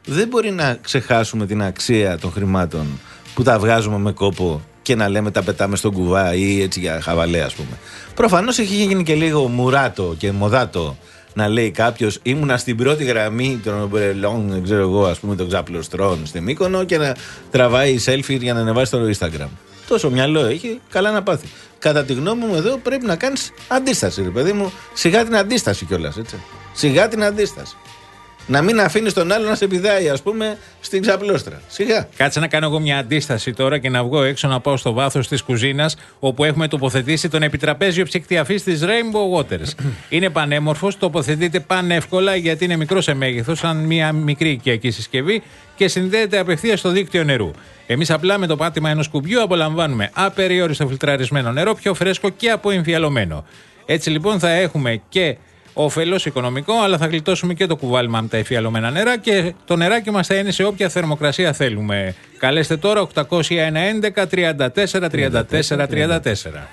δεν μπορεί να ξεχάσουμε την αξία των χρημάτων που τα βγάζουμε με κόπο και να λέμε τα πετάμε στον κουβά ή έτσι για χαβαλέ, ας πούμε. Προφανώς έχει γίνει και λίγο μουράτο και μοδάτο να λέει κάποιος ήμουνα στην πρώτη γραμμή των ομπρελών, δεν ξέρω εγώ, ας πούμε, των ξαπλωστρών στη Μύκονο και να τραβάει selfie για να ανεβάσει στο Instagram. Τόσο μυαλό έχει, καλά να πάθει. Κατά τη γνώμη μου, εδώ πρέπει να κάνεις αντίσταση, ρε παιδί μου. Σιγά την αντίσταση κιόλας, έτσι. Σιγά την αντίσταση. Να μην αφήνεις τον άλλο να σε πηδάει, ας πούμε, στην ξαπλώστρα. Σιγά. Κάτσε να κάνω εγώ μια αντίσταση τώρα και να βγω έξω να πάω στο βάθος της κουζίνας, όπου έχουμε τοποθετήσει τον επιτραπέζιο ψυκτή αφής της Rainbow Waters. Είναι πανέμορφος, τοποθετείται πανεύκολα γιατί είναι μικρό σε μέγεθος, σαν μια μικρή οικιακή συσκευή και συνδέεται απευθείας στο δίκτυο νερού. Εμείς απλά με το πάτημα ενός κουμπιού απολαμβάνουμε απεριόριστο φιλτραρισμένο νερό, πιο φρέσκο και αποεμφιαλωμένο. Έτσι λοιπόν θα έχουμε και όφελος οικονομικό, αλλά θα γλιτώσουμε και το κουβάλιμα με τα εμφιαλωμένα νερά και το νεράκι μας θα είναι σε όποια θερμοκρασία θέλουμε. Καλέστε τώρα οκτακόσια έντεκα τριάντα τέσσερα τριάντα τέσσερα τριάντα τέσσερα.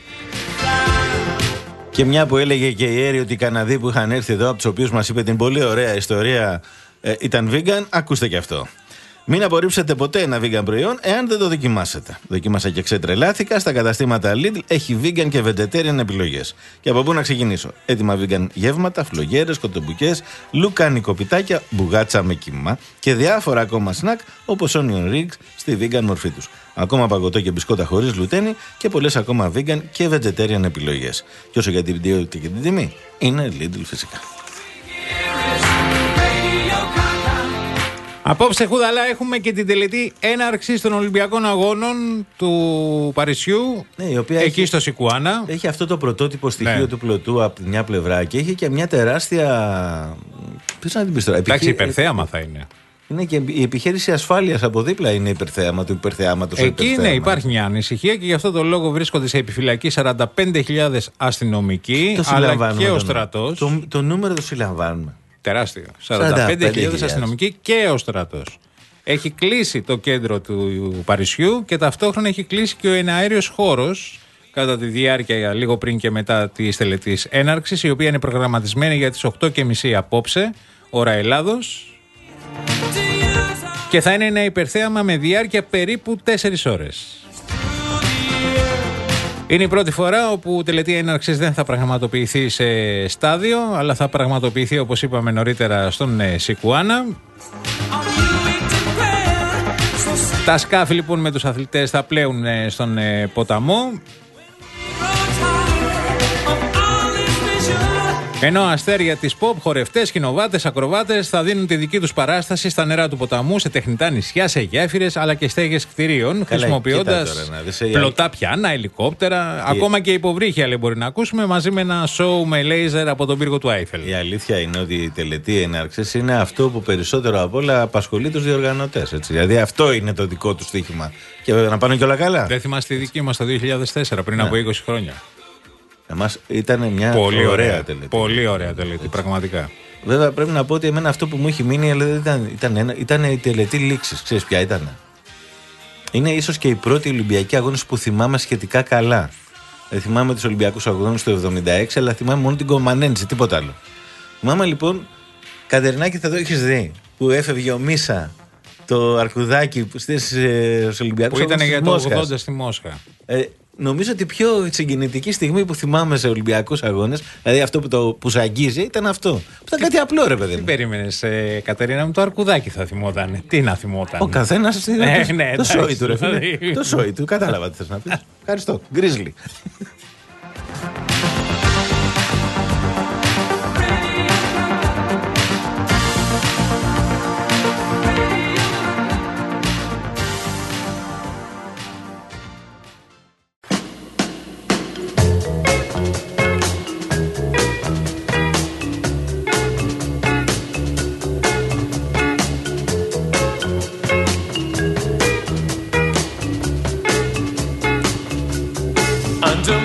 Και μια που έλεγε και η Έρη ότι οι Καναδοί που είχαν έρθει εδώ, από τους οποίους μας είπε την πολύ ωραία ιστορία, ε, ήταν vegan, ακούστε και αυτό. Μην απορρίψετε ποτέ ένα vegan προϊόν εάν δεν το δοκιμάσετε. Δοκίμασα και ξετρελάθηκα. Στα καταστήματα Lidl έχει vegan και vegetarian επιλογές. Και από πού να ξεκινήσω? Έτοιμα vegan γεύματα, φλογέρες, κοτομπουκές, λουκάνικο πιτάκια, μπουγάτσα με κιμά και διάφορα ακόμα σνακ όπως onion rings στη vegan μορφή τους. Ακόμα παγωτό και μπισκότα χωρίς γλουτένι και πολλές ακόμα vegan και vegetarian επιλογές. Και όσο για την ποιότητα και την τιμή, είναι Lidl φυσικά. Απόψε, Χουδαλά, έχουμε και την τελετή έναρξης των Ολυμπιακών Αγώνων του Παρισιού, ναι, η οποία εκεί έχει, στο Σικουάνα. Έχει αυτό το πρωτότυπο στοιχείο, ναι, του πλωτού από τη μια πλευρά και έχει και μια τεράστια. Ποιος να την πει τώρα? Εντάξει, υπερθέαμα θα είναι. Είναι και η επιχείρηση ασφάλειας από δίπλα είναι υπερθέαμα του υπερθέαματος. Εκεί ναι, υπάρχει μια ανησυχία και γι' αυτό το λόγο βρίσκονται σε επιφυλακή σαράντα πέντε χιλιάδες αστυνομικοί, αλλά και ο στρατός. Το, το νούμερο το συλλαμβάνουμε. Τεράστιο. σαράντα πέντε χιλιάδες αστυνομικοί και ο στρατός. Έχει κλείσει το κέντρο του Παρισιού και ταυτόχρονα έχει κλείσει και ο εναέριος χώρος κατά τη διάρκεια, λίγο πριν και μετά της τελετής έναρξης, η οποία είναι προγραμματισμένη για τις οκτώ και μισή απόψε, ώρα Ελλάδος. Και θα είναι ένα υπερθέαμα με διάρκεια περίπου τέσσερις ώρες. Είναι η πρώτη φορά όπου τελετή έναρξης δεν θα πραγματοποιηθεί σε στάδιο, αλλά θα πραγματοποιηθεί, όπως είπαμε νωρίτερα, στον Σικουάνα. Τα σκάφη λοιπόν με τους αθλητές θα πλέουν στον ποταμό. Ενώ αστέρια της pop, χορευτές, σκηνοβάτες, ακροβάτες θα δίνουν τη δική τους παράσταση στα νερά του ποταμού, σε τεχνητά νησιά, σε γέφυρες αλλά και στέγες κτηρίων, χρησιμοποιώντας πλωτά πιάνα, ελικόπτερα, η... ακόμα και υποβρύχια λέει, μπορεί να ακούσουμε, μαζί με ένα σοου με λέιζερ από τον πύργο του Άιφελ. Η αλήθεια είναι ότι η τελετή έναρξης είναι αυτό που περισσότερο απ' όλα απασχολεί τους διοργανωτές. Έτσι. Δηλαδή αυτό είναι το δικό του στοίχημα. Και βέβαια να πάνε και όλα καλά. Δεν θυμάστε τη δική μας το δύο χιλιάδες τέσσερα, πριν ναι. από είκοσι χρόνια. Εμάς ήταν μια πολύ ωραία, ωραία τελετή. Πολύ ωραία τελετή, πραγματικά. Βέβαια πρέπει να πω ότι εμένα αυτό που μου έχει μείνει ήταν, ήταν, ένα, ήταν η τελετή λήξης. Ξέρεις ποια ήταν? Είναι ίσως και η πρώτη Ολυμπιακή Αγώνες που θυμάμαι σχετικά καλά. Δεν θυμάμαι τους Ολυμπιακούς Αγώνες του εβδομήντα έξι, αλλά θυμάμαι μόνο την Κομανέντζη, τίποτα άλλο. Θυμάμαι λοιπόν, Κατερινάκη, θα το έχεις δει, που έφευγε ο Μίσα, το αρκουδάκι στους ε, Ολυμπιακούς Αγώνες. Που ήταν για το ογδόντα στη Μόσχα. Ε, Νομίζω ότι η πιο συγκινητική στιγμή που θυμάμαι σε Ολυμπιακούς Αγώνες, δηλαδή αυτό που, το, που αγγίζει, ήταν αυτό. Που ήταν κάτι απλό, ρε παιδί μου. Τι περίμενες, ε, Κατερίνα μου, το αρκουδάκι θα θυμόταν. Τι να θυμόταν. Ο καθένας. Ναι, ναι, το σόι του, ρε φίλε. Το σόι του, κατάλαβα τι θες να πεις. Ευχαριστώ. Γκρίζλι. Under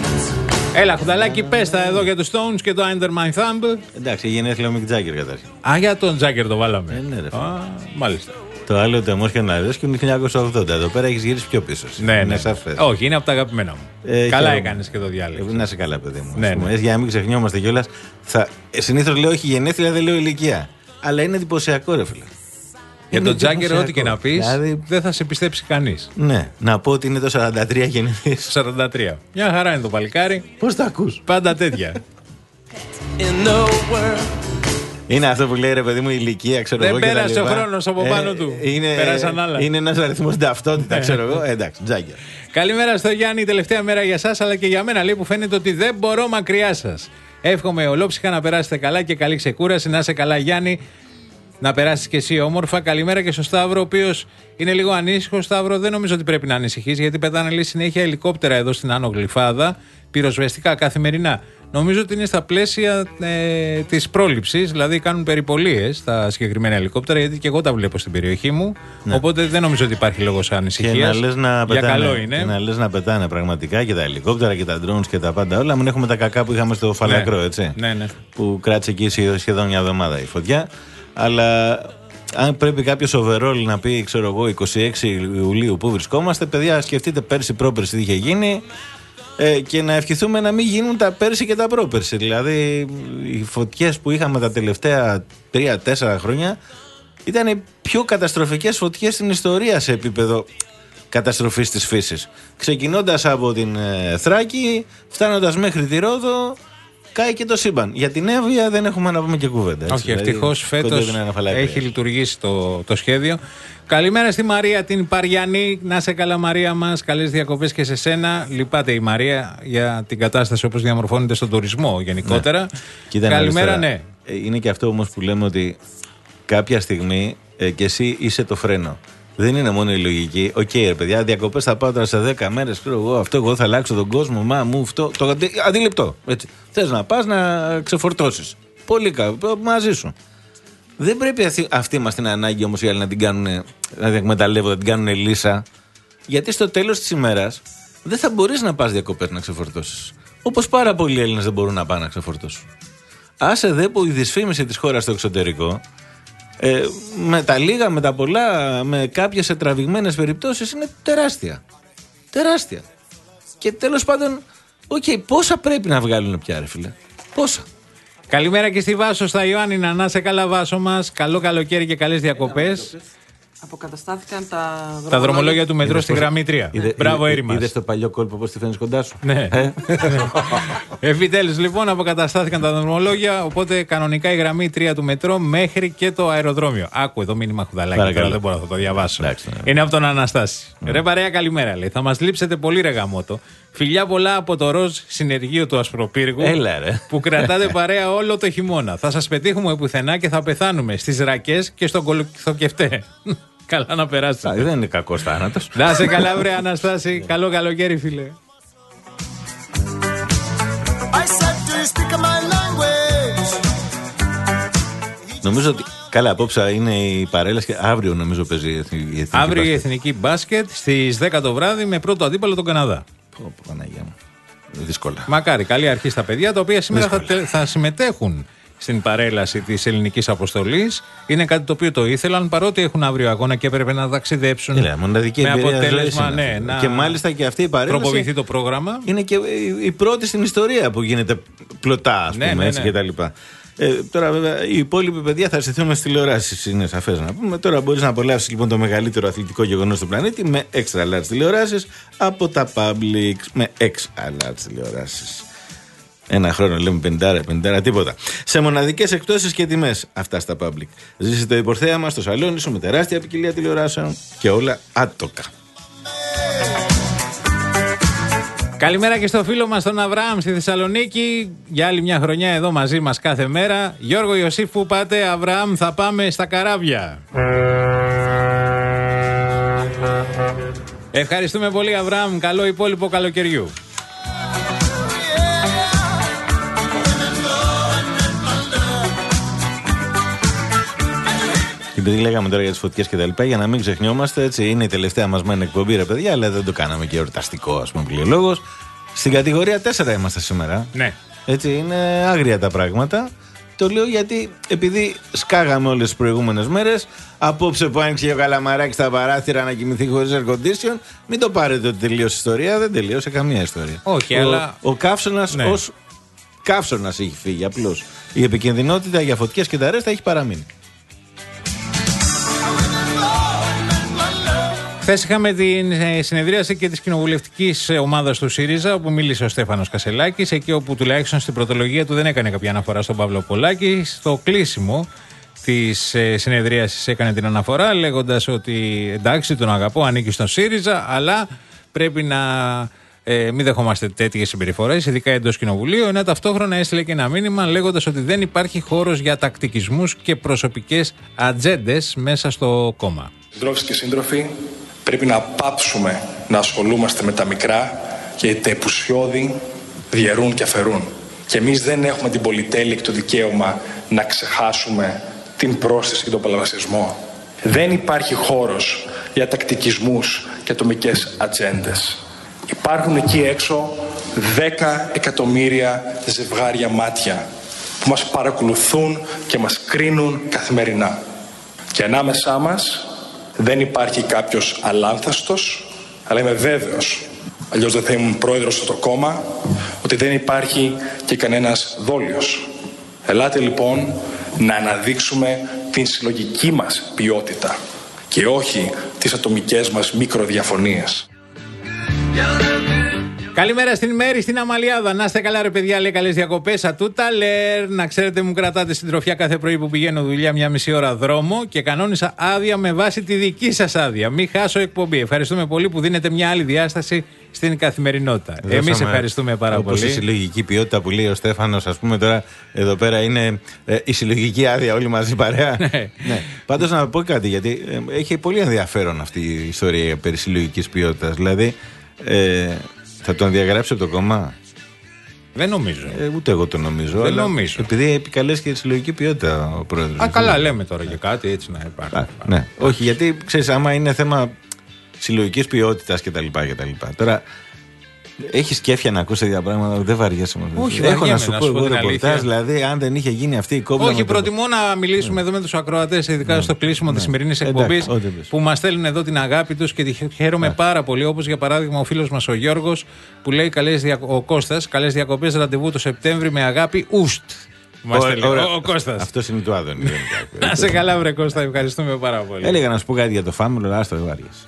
Έλα, Χουδαλάκη, πες τα εδώ για τους Stones και το Under My Thumb. Εντάξει, γενέθλια ο Μικ Τζάγκερ καταρχήν. Α, για τον Τζάγκερ το βάλαμε. Ε, ναι, ρε. Α, μάλιστα. Το άλλο το Emotional Rescue είναι χίλια εννιακόσια ογδόντα. Εδώ πέρα έχει γυρίσει πιο πίσω. Ναι, είναι ναι. σαφές. Όχι, είναι από τα αγαπημένα μου. Ε, καλά χαίρομαι. έκανες και το διάλεξες. Να είσαι καλά, παιδί μου. Ναι, ναι. Για να μην ξεχνιόμαστε κιόλας. Θα... Συνήθως λέω όχι γενέθλια, δεν λέω ηλικία. Αλλά είναι εντυπωσιακό, ρε φίλε. Για τον Τζάγκερ, ό,τι και να πεις, δηλαδή... δεν θα σε πιστέψει κανείς. Ναι, να πω ότι είναι το σαράντα τρία γεννηθής. σαράντα τρία. Μια χαρά είναι το παλικάρι. Πώς τα ακούς? Πάντα τέτοια. Είναι αυτό που λέει, ρε παιδί μου, η ηλικία, ξέρω δεν εγώ. Δεν πέρασε ο χρόνος από πάνω ε, του. Είναι, Πέρασαν άλλα. Είναι ένας αριθμός ταυτότητα, ξέρω εγώ. Ε, εντάξει, Τζάγκερ. Καλημέρα στο Γιάννη, η τελευταία μέρα για σας, αλλά και για μένα, λέει, που φαίνεται ότι δεν μπορώ μακριά σας. Εύχομαι ολόψυχα να περάσετε καλά και καλή ξεκούραση. Να είσαι καλά, Γιάννη. Να περάσεις και εσύ όμορφα. Καλημέρα και στο Σταύρο, ο οποίος είναι λίγο ανήσυχο. Σταύρο, δεν νομίζω ότι πρέπει να ανησυχείς, γιατί πετάνε λέει συνέχεια ελικόπτερα εδώ στην Άνω Γλυφάδα, πυροσβεστικά καθημερινά. Νομίζω ότι είναι στα πλαίσια ε, της πρόληψης, δηλαδή κάνουν περιπολίες τα συγκεκριμένα ελικόπτερα, γιατί και εγώ τα βλέπω στην περιοχή μου. Ναι. Οπότε δεν νομίζω ότι υπάρχει λόγος ανησυχίας. Και να λες να για πετάνε, καλό είναι. Και να λες να πετάνε πραγματικά και τα ελικόπτερα και τα drones και τα πάντα όλα. Μην έχουμε τα κακά που είχαμε στο Φαλακρό, ναι. Έτσι. Ναι, ναι. Που κράτησε εκεί σχεδόν μια εβδομάδα η φωτιά. Αλλά αν πρέπει κάποιο overall να πει, ξέρω εγώ, είκοσι έξι Ιουλίου που βρισκόμαστε, παιδιά, σκεφτείτε πέρσι πρόπερσι τι είχε γίνει ε, και να ευχηθούμε να μην γίνουν τα πέρσι και τα πρόπερσι. Δηλαδή, οι φωτιές που είχαμε τα τελευταία τρία τέσσερα χρόνια ήταν οι πιο καταστροφικές φωτιές στην ιστορία σε επίπεδο καταστροφής της φύσης. Ξεκινώντας από την ε, Θράκη, φτάνοντας μέχρι τη Ρόδο. Κάει και το σύμπαν. Για την Εύβοια δεν έχουμε να πούμε και κουβέντα. Όχι, δηλαδή, ευτυχώς φέτος έχει λειτουργήσει το, το σχέδιο. Καλημέρα στη Μαρία την Παριανή. Να σε καλά, Μαρία μας. Καλές διακοπές και σε σένα. Λυπάται η Μαρία για την κατάσταση όπως διαμορφώνεται στον τουρισμό γενικότερα. Ναι. Κοίτα, καλημέρα, ναι. Είναι και αυτό όμως που λέμε ότι κάποια στιγμή ε, και εσύ είσαι το φρένο. Δεν είναι μόνο η λογική. Οκ, okay, ρε παιδιά, διακοπές θα πάω τώρα σε δέκα μέρες. Ξέρω εγώ, αυτό εγώ θα αλλάξω τον κόσμο. Μα μου αυτό. Το αντι, αντιληπτό. Έτσι. Θες να πας να ξεφορτώσεις. Πολύ καλό. Μαζί σου. Δεν πρέπει αυτή, αυτή μας την ανάγκη όμως οι άλλοι να την κάνουν, να την εκμεταλλεύονται, να την κάνουν λύσα. Γιατί στο τέλος της ημέρας δεν θα μπορείς να πας διακοπές να ξεφορτώσεις. Όπως πάρα πολλοί Έλληνες δεν μπορούν να πάνε να ξεφορτώσουν. Άσε δε που η δυσφήμιση της χώρας στο εξωτερικό. Ε, με τα λίγα, με τα πολλά, με κάποιες τραβηγμένες περιπτώσεις είναι τεράστια. Τεράστια. Και τέλος πάντων, οκ, okay, πόσα πρέπει να βγάλουν πια, ρε φίλε. Πόσα. Καλημέρα και στη Βάσο, στα Ιωάννινα. Να σε καλά, Βάσο μας. Καλό καλοκαίρι και καλές διακοπές. Αποκαταστάθηκαν τα δρομολόγια, τα δρομολόγια του μετρό στη γραμμή τρία. Είδε, Μπράβο, Έρημας. Είδες το παλιό κόλπο πώς τη φαίνεις κοντά σου. Ναι. Ε? Επιτέλους, λοιπόν, αποκαταστάθηκαν τα δρομολόγια. Οπότε κανονικά η γραμμή τρία του μετρό μέχρι και το αεροδρόμιο. Άκου εδώ μήνυμα Χουδαλάκι. Τώρα δεν μπορώ να το διαβάσω. Εντάξει, ναι. Είναι από τον Αναστάση. Mm. Ρε παρέα, καλημέρα, λέει. Θα μας λείψετε πολύ, ρε γαμότο. Φιλιά πολλά από το ροζ συνεργείο του Ασπροπύργου. Έλα, ρε. Που κρατάτε παρέα όλο το χειμώνα. Θα σας πετύχουμε πουθενά και θα πεθάνουμε στις ρακές και στον κολοκυθοκευτέ. Καλά να περάσετε. Δεν είναι κακός θάνατος. Να σε καλά, βρε Αναστάση. Καλό καλοκαίρι, φίλε. Νομίζω ότι. Καλά, απόψε είναι η παρέλαση και αύριο νομίζω παίζει η εθνική. Αύριο η εθνική μπάσκετ στις δέκα το βράδυ με πρώτο αντίπαλο τον Καναδά. Πω, πω, Παναγία μου. Δύσκολα. Μακάρι, καλή αρχή στα παιδιά τα οποία σήμερα θα, θα συμμετέχουν στην παρέλαση της ελληνικής αποστολής. Είναι κάτι το οποίο το ήθελαν, παρότι έχουν αύριο αγώνα και έπρεπε να ταξιδέψουν. Είναι, μοναδική με αποτέλεσμα, ναι, να... Και μάλιστα και αυτή η παρέλαση. Προποβηθεί το πρόγραμμα. Είναι και η πρώτη στην ιστορία που γίνεται πλωτά, ας πούμε, ναι, ναι, έτσι ναι. κτλ. Ε, τώρα, βέβαια, οι υπόλοιποι παιδιά θα αισθηθούμε στις τηλεοράσεις. Είναι σαφές να πούμε. Τώρα μπορείς να απολαύσεις λοιπόν το μεγαλύτερο αθλητικό γεγονός του πλανήτη με extra large τηλεοράσεις από τα Public με extra large τηλεοράσεις. Ένα χρόνο λέμε πενήντα, πενήντα, τίποτα. Σε μοναδικές εκπτώσεις και τιμές. Αυτά στα Public. Ζήσε το υπορθέαμα στο σαλόνι σου με τεράστια ποικιλία τηλεοράσεων και όλα άτοκα. Καλημέρα και στο φίλο μας τον Αβραάμ στη Θεσσαλονίκη. Για άλλη μια χρονιά εδώ μαζί μας κάθε μέρα. Γιώργο Ιωσήφ, που πάτε? Αβραάμ, θα πάμε στα καράβια. Ευχαριστούμε πολύ, Αβραάμ. Καλό υπόλοιπο καλοκαιριού. Επειδή λέγαμε τώρα για τις φωτιές και τα λοιπά, για να μην ξεχνιόμαστε, έτσι είναι η τελευταία μας μεν εκπομπή, ρε παιδιά, αλλά δεν το κάναμε και εορταστικό, ας πούμε, πλειολόγος. Στην κατηγορία τέσσερα είμαστε σήμερα. Ναι. Έτσι είναι άγρια τα πράγματα. Το λέω γιατί επειδή σκάγαμε όλες τις προηγούμενες μέρες, απόψε που άνοιξε ο Καλαμαράκης στα παράθυρα να κοιμηθεί χωρίς air condition, μην το πάρετε ότι τελείωσε η ιστορία. Δεν τελείωσε καμία ιστορία. Όχι, ο, αλλά. Ο καύσωνας ναι. ως καύσωνας έχει φύγει απλώς. Η επικινδυνότητα για φωτιές και τα ρέστα έχει παραμείνει. Χθες είχαμε την συνεδρίαση και της κοινοβουλευτικής ομάδας του ΣΥΡΙΖΑ, όπου μίλησε ο Στέφανος Κασελάκης, εκεί όπου τουλάχιστον στην πρωτολογία του δεν έκανε κάποια αναφορά στον Παύλο Πολάκη. Στο κλείσιμο της συνεδρίασης έκανε την αναφορά, λέγοντας ότι εντάξει, τον αγαπώ, ανήκει στον ΣΥΡΙΖΑ, αλλά πρέπει να ε, μην δεχόμαστε τέτοιες συμπεριφορές, ειδικά εντός κοινοβουλίου. Ενώ ταυτόχρονα έστειλε και ένα μήνυμα λέγοντας ότι δεν υπάρχει χώρος για τακτικισμούς και προσωπικές ατζέντες μέσα στο κόμμα. Συντρόφοι και σύντροφοι, πρέπει να πάψουμε να ασχολούμαστε με τα μικρά, γιατί τα επουσιώδη διαιρούν και αφαιρούν. Και εμείς δεν έχουμε την πολυτέλεια και το δικαίωμα να ξεχάσουμε την πρόσθεση και τον πολλαπλασιασμό. Δεν υπάρχει χώρος για τακτικισμούς και ατομικές ατζέντες. Υπάρχουν εκεί έξω δέκα εκατομμύρια ζευγάρια μάτια που μας παρακολουθούν και μας κρίνουν καθημερινά. Και ανάμεσά μας δεν υπάρχει κάποιος αλάνθαστος, αλλά είμαι βέβαιος, αλλιώς δεν θα ήμουν πρόεδρος στο κόμμα, ότι δεν υπάρχει και κανένας δόλιος. Ελάτε λοιπόν να αναδείξουμε την συλλογική μας ποιότητα και όχι τις ατομικές μας μικροδιαφωνίες. Καλημέρα στην Μέρη, στην Αμαλιάδα. Να είστε καλά, ρε παιδιά, λέει καλές διακοπές. Ατούτα λερ. Να ξέρετε, μου κρατάτε συντροφιά κάθε πρωί που πηγαίνω δουλειά, μια μισή ώρα δρόμο και κανόνισα άδεια με βάση τη δική σας άδεια. Μην χάσω εκπομπή. Ευχαριστούμε πολύ που δίνετε μια άλλη διάσταση στην καθημερινότητα. Εμείς ευχαριστούμε πάρα όπως πολύ. Η συλλογική ποιότητα που λέει ο Στέφανος, ας πούμε τώρα εδώ πέρα είναι ε, η συλλογική άδεια όλοι μαζί παρέα. Ναι. Πάντως να πω κάτι, γιατί ε, έχει πολύ ενδιαφέρον αυτή η ιστορία περί συλλογικής ποιότητας. Δηλαδή. Ε, Θα τον διαγράψει από το κόμμα? Δεν νομίζω. Ε, ούτε εγώ το νομίζω. Δεν νομίζω. Επειδή επικαλέσει και τη συλλογική ποιότητα ο πρόεδρος. Α, καλά, λέμε τώρα για κάτι έτσι να υπάρχει. Α, ναι. Όχι, γιατί ξέρεις, άμα είναι θέμα συλλογικής ποιότητας κτλ. Τώρα έχεις κέφια να ακούσει τέτοια πράγματα, δεν βαριέσαι με αυτό. Όχι, έχω να σου σου πω εγώ ρεπορτάζ, δηλαδή, αν δεν είχε γίνει αυτή η κόμπλα. Όχι, προτιμώ να μιλήσουμε εδώ με τους ακροατές, ειδικά στο κλείσιμο της σημερινής εκπομπής, που μας στέλνουν εδώ την αγάπη τους και τη χαίρομαι πάρα πολύ. Όπως για παράδειγμα ο φίλος μας ο Γιώργος, που λέει ο Κώστας, καλές διακοπές, ραντεβού το Σεπτέμβρη με αγάπη, ουστ. Ο Κώστας. Αυτό είναι του Άδωνη. Να σε καλά, βρε Κώστα, ευχαριστούμε πάρα πολύ. Έλεγα να σου πω κάτι για το Φάμιλο, αλλά άστο, δεν βάριεσαι.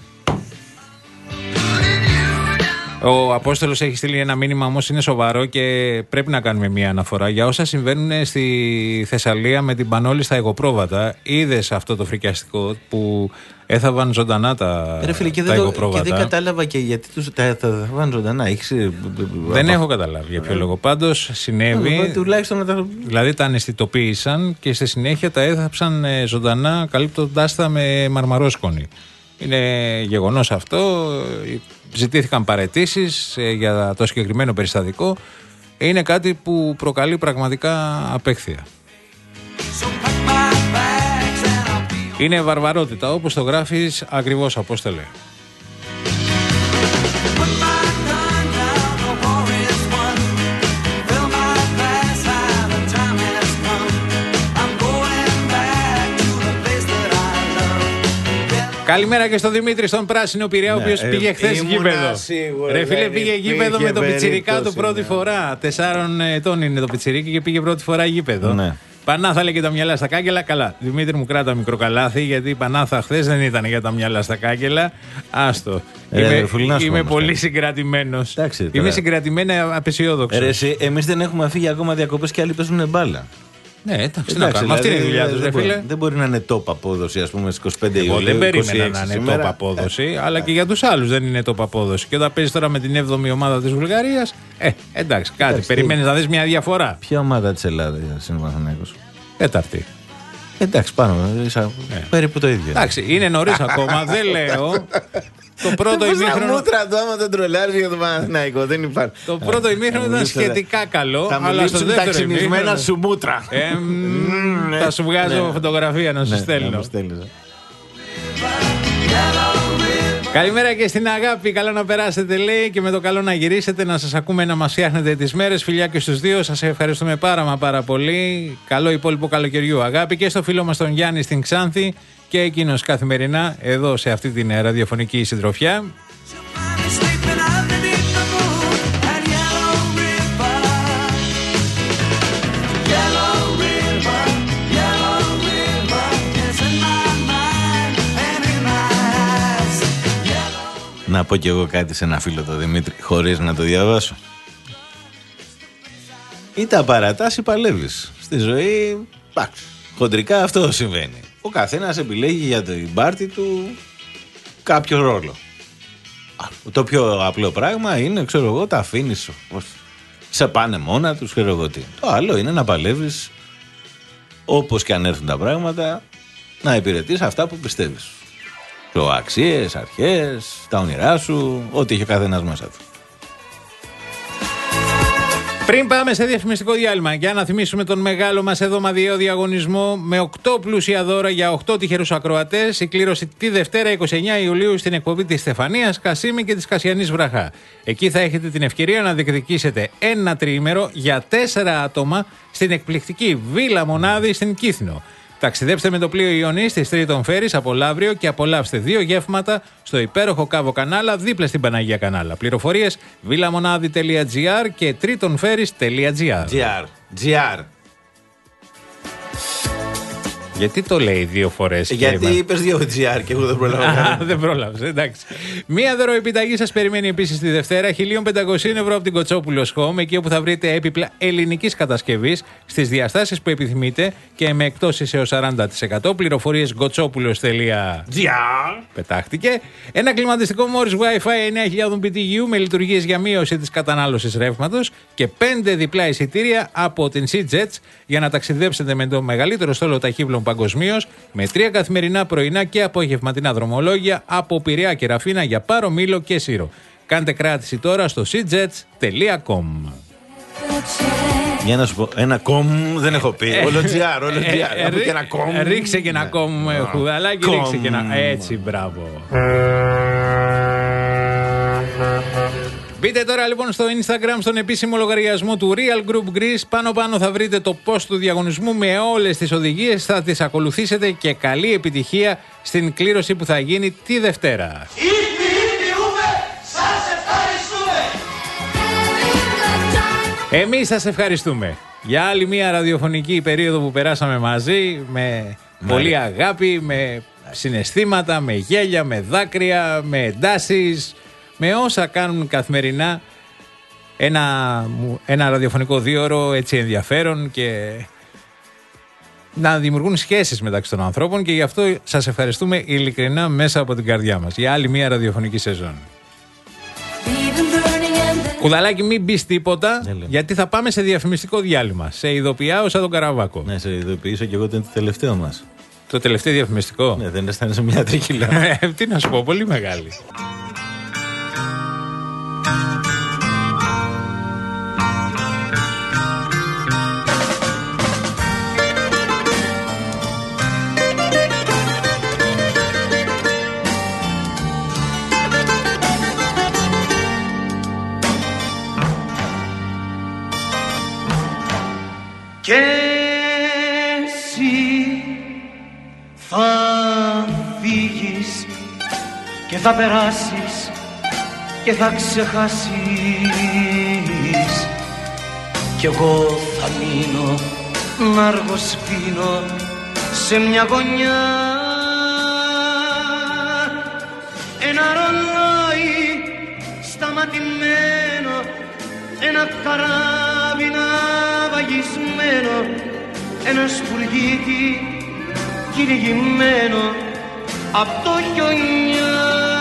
Ο Απόστολος έχει στείλει ένα μήνυμα, όμως είναι σοβαρό και πρέπει να κάνουμε μια αναφορά για όσα συμβαίνουν στη Θεσσαλία με την Πανόλη στα εγωπρόβατα. Είδες αυτό το φρικιαστικό που έθαβαν ζωντανά τα, Ρε φίλε, και τα δεν εγωπρόβατα. Και δεν κατάλαβα και γιατί τους τα έθαβαν ζωντανά. Έχεις... Δεν έχω καταλάβει για ποιο λόγο. Πάντως συνέβη. Τουλάχιστον τα... Δηλαδή τα αναισθητοποίησαν και στη συνέχεια τα έθαψαν ζωντανά, καλύπτοντάς τα με μαρμαρόσκονη. Είναι γεγονός αυτό. Ζητήθηκαν παραιτήσεις για το συγκεκριμένο περιστατικό. Είναι κάτι που προκαλεί πραγματικά απέχθεια. Είναι βαρβαρότητα, όπως το γράφεις ακριβώς, Απόστολε. Καλημέρα και στον Δημήτρη, στον Πράσινο Πειραιά, ο οποίος πήγε χθες γήπεδο. Ρε φίλε, πήγε γήπεδο με το πιτσιρικά του πρώτη φορά. Τεσσάρων ετών είναι το πιτσιρίκι και πήγε πρώτη φορά γήπεδο. Ναι. Πανάθα λέει και τα μυαλά στα κάγκελα. Καλά. Δημήτρη μου, κράτα μικρό καλάθι, γιατί η Πανάθα χθες δεν ήταν για τα μυαλά στα κάγκελα. Άστο. Ε, είμαι είμαι, είμαι πολύ συγκρατημένος. Είμαι συγκρατημένα απεσιόδοξος. Εμείς δεν έχουμε φύγει ακόμα διακοπές και άλλοι παίζουν μπάλα. Ναι, εντάξει, τι να κάνουμε. Αυτή είναι η δουλειά του, δεν, φίλε. Δεν μπορεί να είναι top απόδοση, ας πούμε, στις είκοσι πέντε Ιουλίου. Δεν περίμενα να είναι top απόδοση, αλλά και για τους άλλους δεν είναι top απόδοση. Και όταν παίζει τώρα με την έβδομη ομάδα της Βουλγαρίας, ε, εντάξει, κάτι. Περιμένεις να δεις μια διαφορά. Ποια ομάδα της Ελλάδας είναι ο Παναθηναϊκός? Τέταρτη. Εντάξει, πάνω. Περίπου το ίδιο. Εντάξει, είναι νωρίς ακόμα, δεν λέω. Το πρώτο ημίχρονο. Μούτρα του, άμα δεν τρολάρει για τον Παναθηναϊκό, δεν υπάρχει. Το πρώτο ημίχρονο ήταν σχετικά καλό. Θα αλλά στο δεύτερο τα ξυνισμένα σου μούτρα. Θα σου βγάζω φωτογραφία να σου στέλνω. Καλημέρα και στην αγάπη. Καλό να περάσετε, λέει, και με το καλό να γυρίσετε, να σας ακούμε να μας φτιάχνετε τις μέρες. Φιλιά και στους δύο. Σας ευχαριστούμε πάρα μα πάρα πολύ. Καλό υπόλοιπο καλοκαιριού, αγάπη. Και στο φίλο μας τον Γιάννη στην Ξάνθη, και εκείνος καθημερινά εδώ σε αυτή την ραδιοφωνική συντροφιά. Να πω κι εγώ κάτι σε ένα φίλο, το Δημήτρη, χωρίς να το διαβάσω. Ή τα παρατάς ή παλεύεις. Στη ζωή, εντάξει, χοντρικά αυτό συμβαίνει. Ο καθένας επιλέγει για την πάρτι του κάποιο ρόλο. Το πιο απλό πράγμα είναι, ξέρω εγώ, τα αφήνεις, σε πάνε μόνα τους, ξέρω εγώ τι. Το άλλο είναι να παλεύεις, όπως και αν έρθουν τα πράγματα, να υπηρετείς αυτά που πιστεύεις. Αξίες, αρχές, τα όνειρά σου, ό,τι έχει ο καθένας μέσα του. Πριν πάμε σε διαφημιστικό διάλειμμα, για να θυμίσουμε τον μεγάλο μας εβδομαδιαίο διαγωνισμό με οκτώ πλούσια δώρα για οκτώ τυχερούς ακροατές. Η κλήρωση τη Δευτέρα είκοσι εννέα Ιουλίου στην εκπομπή της Στεφανίας Κασίμη και της Κασιανής Βραχά. Εκεί θα έχετε την ευκαιρία να διεκδικήσετε ένα τριήμερο για τέσσερα άτομα στην εκπληκτική Βίλα Μονάδη στην Κύθνο. Ταξιδέψτε με το πλοίο Ιωνής της Τρίτον Φέρης από Λαύριο και απολαύστε δύο γεύματα στο υπέροχο Κάβο Κανάλα δίπλα στην Παναγία Κανάλα. Πληροφορίες βίλαμονάδη τελεία τζι άρ και τρίτονφέρης τελεία τζι άρ. τζι άρ. Γιατί το λέει δύο φορές? Γιατί είπες δύο τζι άρ και εγώ δεν πρόλαβα. Δεν πρόλαβες, εντάξει. Μία δωροεπιταγή σας περιμένει επίσης τη Δευτέρα, χίλια πεντακόσια ευρώ από την Κοτσόπουλος Home, εκεί όπου θα βρείτε έπιπλα ελληνικής κατασκευής στις διαστάσεις που επιθυμείτε και με εκτόσεις έως σαράντα τοις εκατό. Πληροφορίες γκοτσόπουλος τελεία τζι άρ. Πετάχτηκε. Ένα κλιματιστικό Morris Wi-Fi εννέα χιλιάδες μπι τι γιου με λειτουργίες για μείωση της κατανάλωσης ρεύματος και πέντε διπλά εισιτήρια από την SeaJets για να ταξιδέψετε με το μεγαλύτερο στόλο ταχύβλων παγκοσμίως, με τρία καθημερινά πρωινά και απογευματινά δρομολόγια από Πειραιά και Ραφίνα για Πάρο, Μήλο και Σύρο. Κάντε κράτηση τώρα στο seajets τελεία com. Για να σου πω, ένα κομ δεν έχω πει. Όλο τζι άρ, όλο τζι άρ. και ένα κομ. Ρίξε και ένα κομ, χουδαλάκι, ρίξε και ένα. Έτσι, μπράβο. Μπείτε τώρα λοιπόν στο Instagram, στον επίσημο λογαριασμό του Real Group Greece. Πάνω πάνω θα βρείτε το post του διαγωνισμού με όλες τις οδηγίες. Θα τις ακολουθήσετε και καλή επιτυχία στην κλήρωση που θα γίνει τη Δευτέρα. Εμείς σας ευχαριστούμε για άλλη μια ραδιοφωνική περίοδο που περάσαμε μαζί, με ναι. πολύ αγάπη, με συναισθήματα, με γέλια, με δάκρυα, με εντάσεις, με όσα κάνουν καθημερινά ένα, ένα ραδιοφωνικό δίωρο έτσι ενδιαφέρον και να δημιουργούν σχέσεις μεταξύ των ανθρώπων, και γι' αυτό σας ευχαριστούμε ειλικρινά μέσα από την καρδιά μας για άλλη μια ραδιοφωνική σεζόν. Κουδαλάκι, μην μπεις τίποτα, ναι, γιατί θα πάμε σε διαφημιστικό διάλειμμα. Σε ειδοποιάω σαν τον Καραβάκο. Ναι, σε ειδοποιήσω και εγώ το τελευταίο μας. Το τελευταίο διαφημιστικό. Ναι, δεν αισθάνεσαι μια τρίκυλα. Τι να σου πω, πολύ μεγάλη. Και εσύ θα φύγεις και θα περάσεις και θα ξεχάσεις, κι εγώ θα μείνω να αργοσπίνω σε μια γωνιά, ένα ρολόι σταματημένο, ένα καράβι ναυαγισμένο, ένα σπουργίτι κυνηγημένο απ' το χιονιά,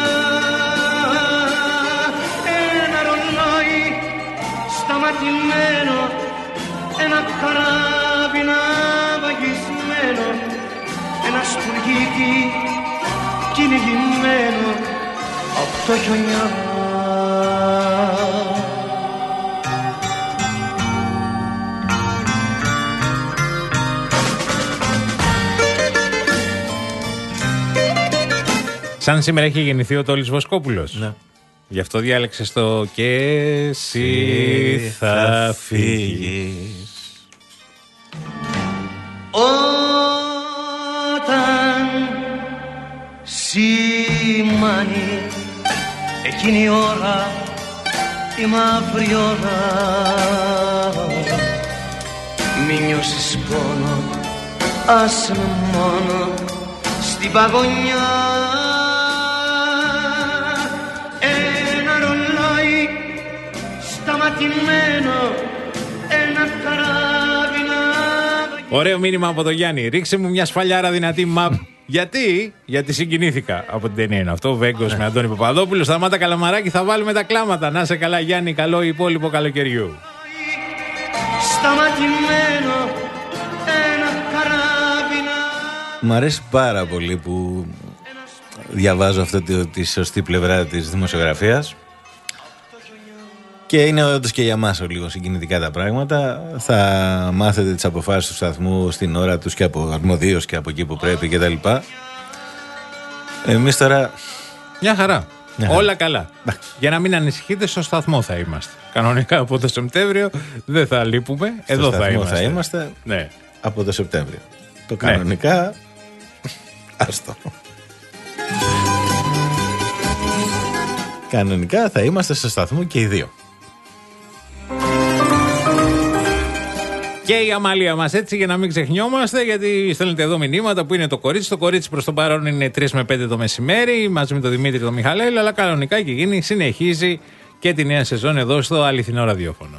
ένα ρολόι σταματημένο, ένα καράβι ναυαγισμένο, ένα σπουργίτι κυνηγημένο απ' το χιονιά. Σαν σήμερα έχει γεννηθεί ο Τόλης Βοσκόπουλος. Ναι. Γι' αυτό διάλεξες το «Και εσύ θα φύγεις». Όταν σημάνει εκείνη η ώρα, η μαύρη ώρα, μη νιώσεις πόνο, ας με μόνο στην παγωνιά. Ένα ρολόι σταματημένο, ένα καράβι να... Ωραίο μήνυμα από τον Γιάννη. Ρίξε μου μια σφαλιάρα δυνατή μαπ. Γιατί? Γιατί συγκινήθηκα από την ταινία είναι αυτό. Βέγκος με Αντώνη Παπαδόπουλο. Σταμάτα Καλαμαράκη, θα βάλουμε τα κλάματα. Να σε καλά, Γιάννη, καλό υπόλοιπο καλοκαιριού. Σταματημένο, ένα καράβι να... Μ' αρέσει πάρα πολύ που διαβάζω αυτή τη, τη σωστή πλευρά της δημοσιογραφίας. Και είναι όντως και για μας λίγο συγκινητικά τα πράγματα. Θα μάθετε τις αποφάσεις του σταθμού στην ώρα τους και από αρμοδίως και από εκεί που πρέπει και τα λοιπά. Εμείς τώρα... Μια χαρά. Μια χαρά. Όλα καλά. Για να μην ανησυχείτε, στο σταθμό θα είμαστε. Κανονικά από το Σεπτέμβριο δεν θα λείπουμε. Στο Εδώ θα είμαστε. θα είμαστε ναι. Από το Σεπτέμβριο. Το κανονικά... Ναι. Άστο. Κανονικά θα είμαστε στο σταθμό και οι δύο. Και η Αμαλία μας, έτσι, για να μην ξεχνιόμαστε, γιατί στέλνετε εδώ μηνύματα που είναι το κορίτσι. Το κορίτσι προς τον παρόν είναι τρεις με πέντε το μεσημέρι, μαζί με τον Δημήτρη τον Μιχαλέλ, αλλά κανονικά και γίνει, συνεχίζει και τη νέα σεζόν εδώ στο αληθινό ραδιόφωνο.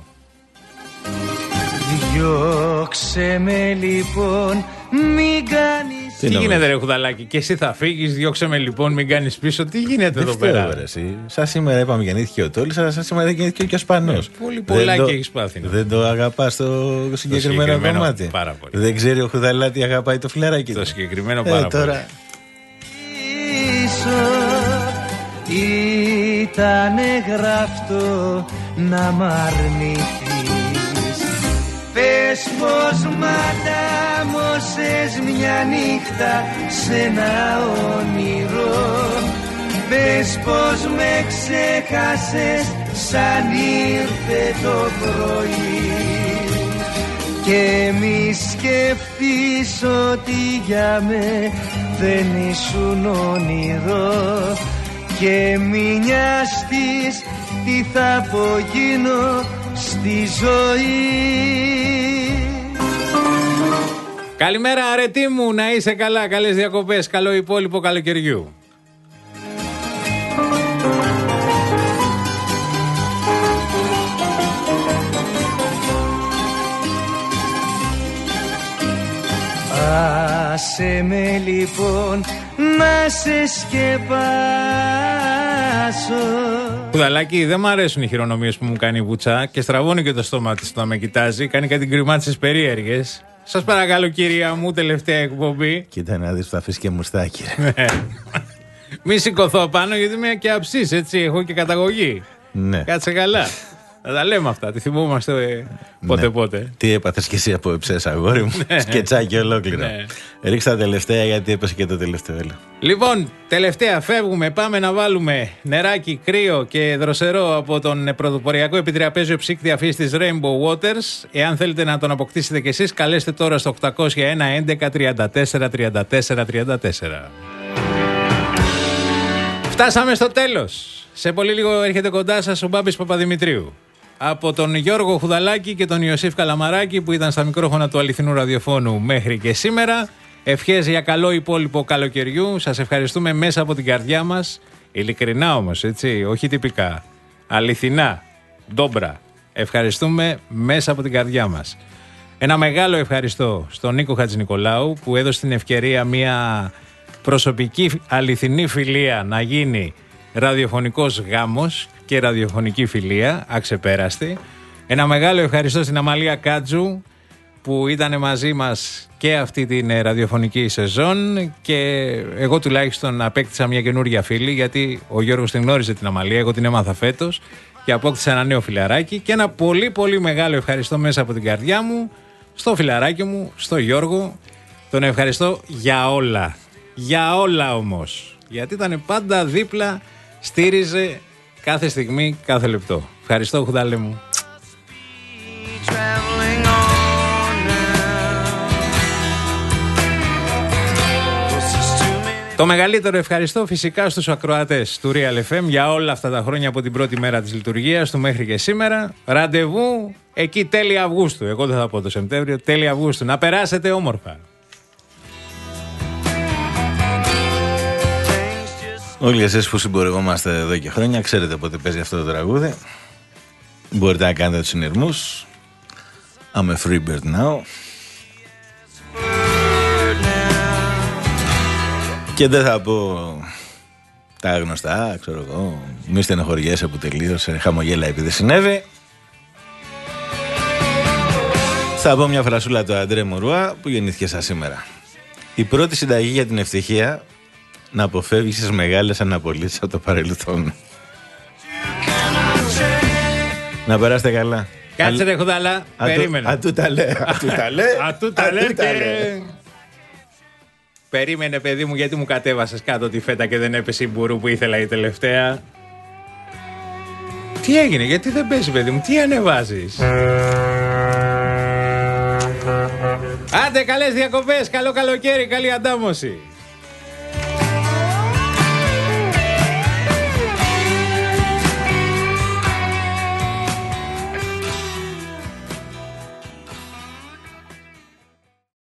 Διώξε με λοιπόν, μην κάνεις... Τι, τι γίνεται, ρε Χουδαλάκη, και εσύ θα φύγεις, διώξε με λοιπόν, μην κάνεις πίσω. Τι γίνεται εδώ πέρα? Σαν σήμερα είπαμε γεννήθηκε ο Τόλης, αλλά σαν σήμερα γεννήθηκε και ο Σπανός. Ε, πολύ πολλά και έχεις πάθει. Δεν το αγαπάς το συγκεκριμένο, συγκεκριμένο κομμάτι. Πάρα πολύ. Δεν ξέρει ο Χουδαλά τι αγαπάει το φιλαράκι. Το συγκεκριμένο πάρα ε, τώρα... πολύ. Ήτανε γραφτό να μ' αρνηθείς. Πες πως μαντάμωσες μια νύχτα σ' ένα όνειρο. Πες πως με ξέχασες σαν ήρθε το πρωί. Και μη σκεφτείς ότι για με δεν ήσουν όνειρο. Και μη νοιαστείς τι θα απογίνω στη ζωή. Καλημέρα αρετή μου, να είσαι καλά, καλές διακοπές, καλό υπόλοιπο καλοκαιριού. Άσε με λοιπόν να σε σκεπάσω. Κουδαλάκι, δεν μ' αρέσουν οι χειρονομίες που μου κάνει η Βουτσά και στραβώνει και το στόμα της όταν με κοιτάζει. Κάνει κάτι γκριμάτσες περίεργες. Σας παρακαλώ, κυρία μου, τελευταία εκπομπή. Κοίτα να δεις, θα αφήσεις και μουστάκι. Μη σηκωθώ πάνω, γιατί είμαι και αψής, έτσι. Έχω και καταγωγή. Ναι. Κάτσε καλά. Θα τα λέμε αυτά. Τι θυμόμαστε πότε ναι. πότε. Τι έπαθες κι εσύ από εψές, αγόρι μου. Σκετσάκι ολόκληρο. Ναι. Ρίξα τα τελευταία, γιατί έπεσε και το τελευταίο. Έλα. Λοιπόν, τελευταία φεύγουμε. Πάμε να βάλουμε νεράκι, κρύο και δροσερό από τον πρωτοποριακό επιτριαπέζιο ψύκτη αφής της Rainbow Waters. Εάν θέλετε να τον αποκτήσετε κι εσείς, καλέστε τώρα στο οκτακόσια ένα έντεκα τριάντα τέσσερα τριάντα τέσσερα τριάντα τέσσερα. Φτάσαμε στο τέλος. Σε πολύ λίγο έρχεται κοντά σας ο Μπάμπης Παπαδημητρίου. Από τον Γιώργο Χουδαλάκη και τον Ιωσήφ Καλαμαράκη που ήταν στα μικρόφωνα του αληθινού ραδιοφώνου μέχρι και σήμερα. Ευχές για καλό υπόλοιπο καλοκαιριού. Σας ευχαριστούμε μέσα από την καρδιά μας. Ειλικρινά όμως, έτσι, όχι τυπικά. Αληθινά, ντόμπρα. Ευχαριστούμε μέσα από την καρδιά μας. Ένα μεγάλο ευχαριστώ στον Νίκο Χατζηνικολάου που έδωσε την ευκαιρία μια προσωπική αληθινή φιλία να γίνει ραδιοφωνικός γάμος και ραδιοφωνική φιλία, αξεπέραστη. Ένα μεγάλο ευχαριστώ στην Αμαλία Κάτζου που ήταν μαζί μας και αυτή την ραδιοφωνική σεζόν και εγώ τουλάχιστον απέκτησα μια καινούργια φίλη, γιατί ο Γιώργος την γνώριζε την Αμαλία, εγώ την έμαθα φέτος και απόκτησα ένα νέο φιλαράκι. Και ένα πολύ πολύ μεγάλο ευχαριστώ μέσα από την καρδιά μου στο φιλαράκι μου, στο Γιώργο. Τον ευχαριστώ για όλα, για όλα όμως. Γιατί ήταν πάντα δίπλα, στήριζε κάθε στιγμή, κάθε λεπτό. Ευχαριστώ, Χουδάλε μου. Το μεγαλύτερο ευχαριστώ φυσικά στους ακροατές του Real εφ εμ για όλα αυτά τα χρόνια από την πρώτη μέρα της λειτουργίας του μέχρι και σήμερα. Ραντεβού εκεί τέλη Αυγούστου. Εγώ δεν θα πω το Σεπτέμβριο, τέλη Αυγούστου. Να περάσετε όμορφα. Όλοι εσείς που συμπορευόμαστε εδώ και χρόνια, ξέρετε πότε παίζει αυτό το τραγούδι. Μπορείτε να κάνετε τους συνειρμούς. I'm a free bird now. Και δεν θα πω τα γνωστά, ξέρω εγώ, μη στενοχωριέσαι που τελείωσε, χαμογέλα επειδή συνέβη. Θα πω μια φρασούλα του Αντρέ Μουρουά που γεννήθηκε σαν σήμερα. Η πρώτη συνταγή για την ευτυχία, να αποφεύγεις τις μεγάλες αναπολύσεις από το παρελθόν. Να περάσετε καλά. Κάτσε ρε Χουδάλα, περίμενα. Ατού τα λέ, ατού τα λέ, ατού τα λέ και... Περίμενε παιδί μου, γιατί μου κατέβασες κάτω τη φέτα και δεν έπεσε η μπουρού που ήθελα η τελευταία. Τι έγινε, γιατί δεν πέσει παιδί μου, τι ανεβάζεις? Άντε καλές διακοπές, καλό καλοκαίρι, καλή αντάμωση.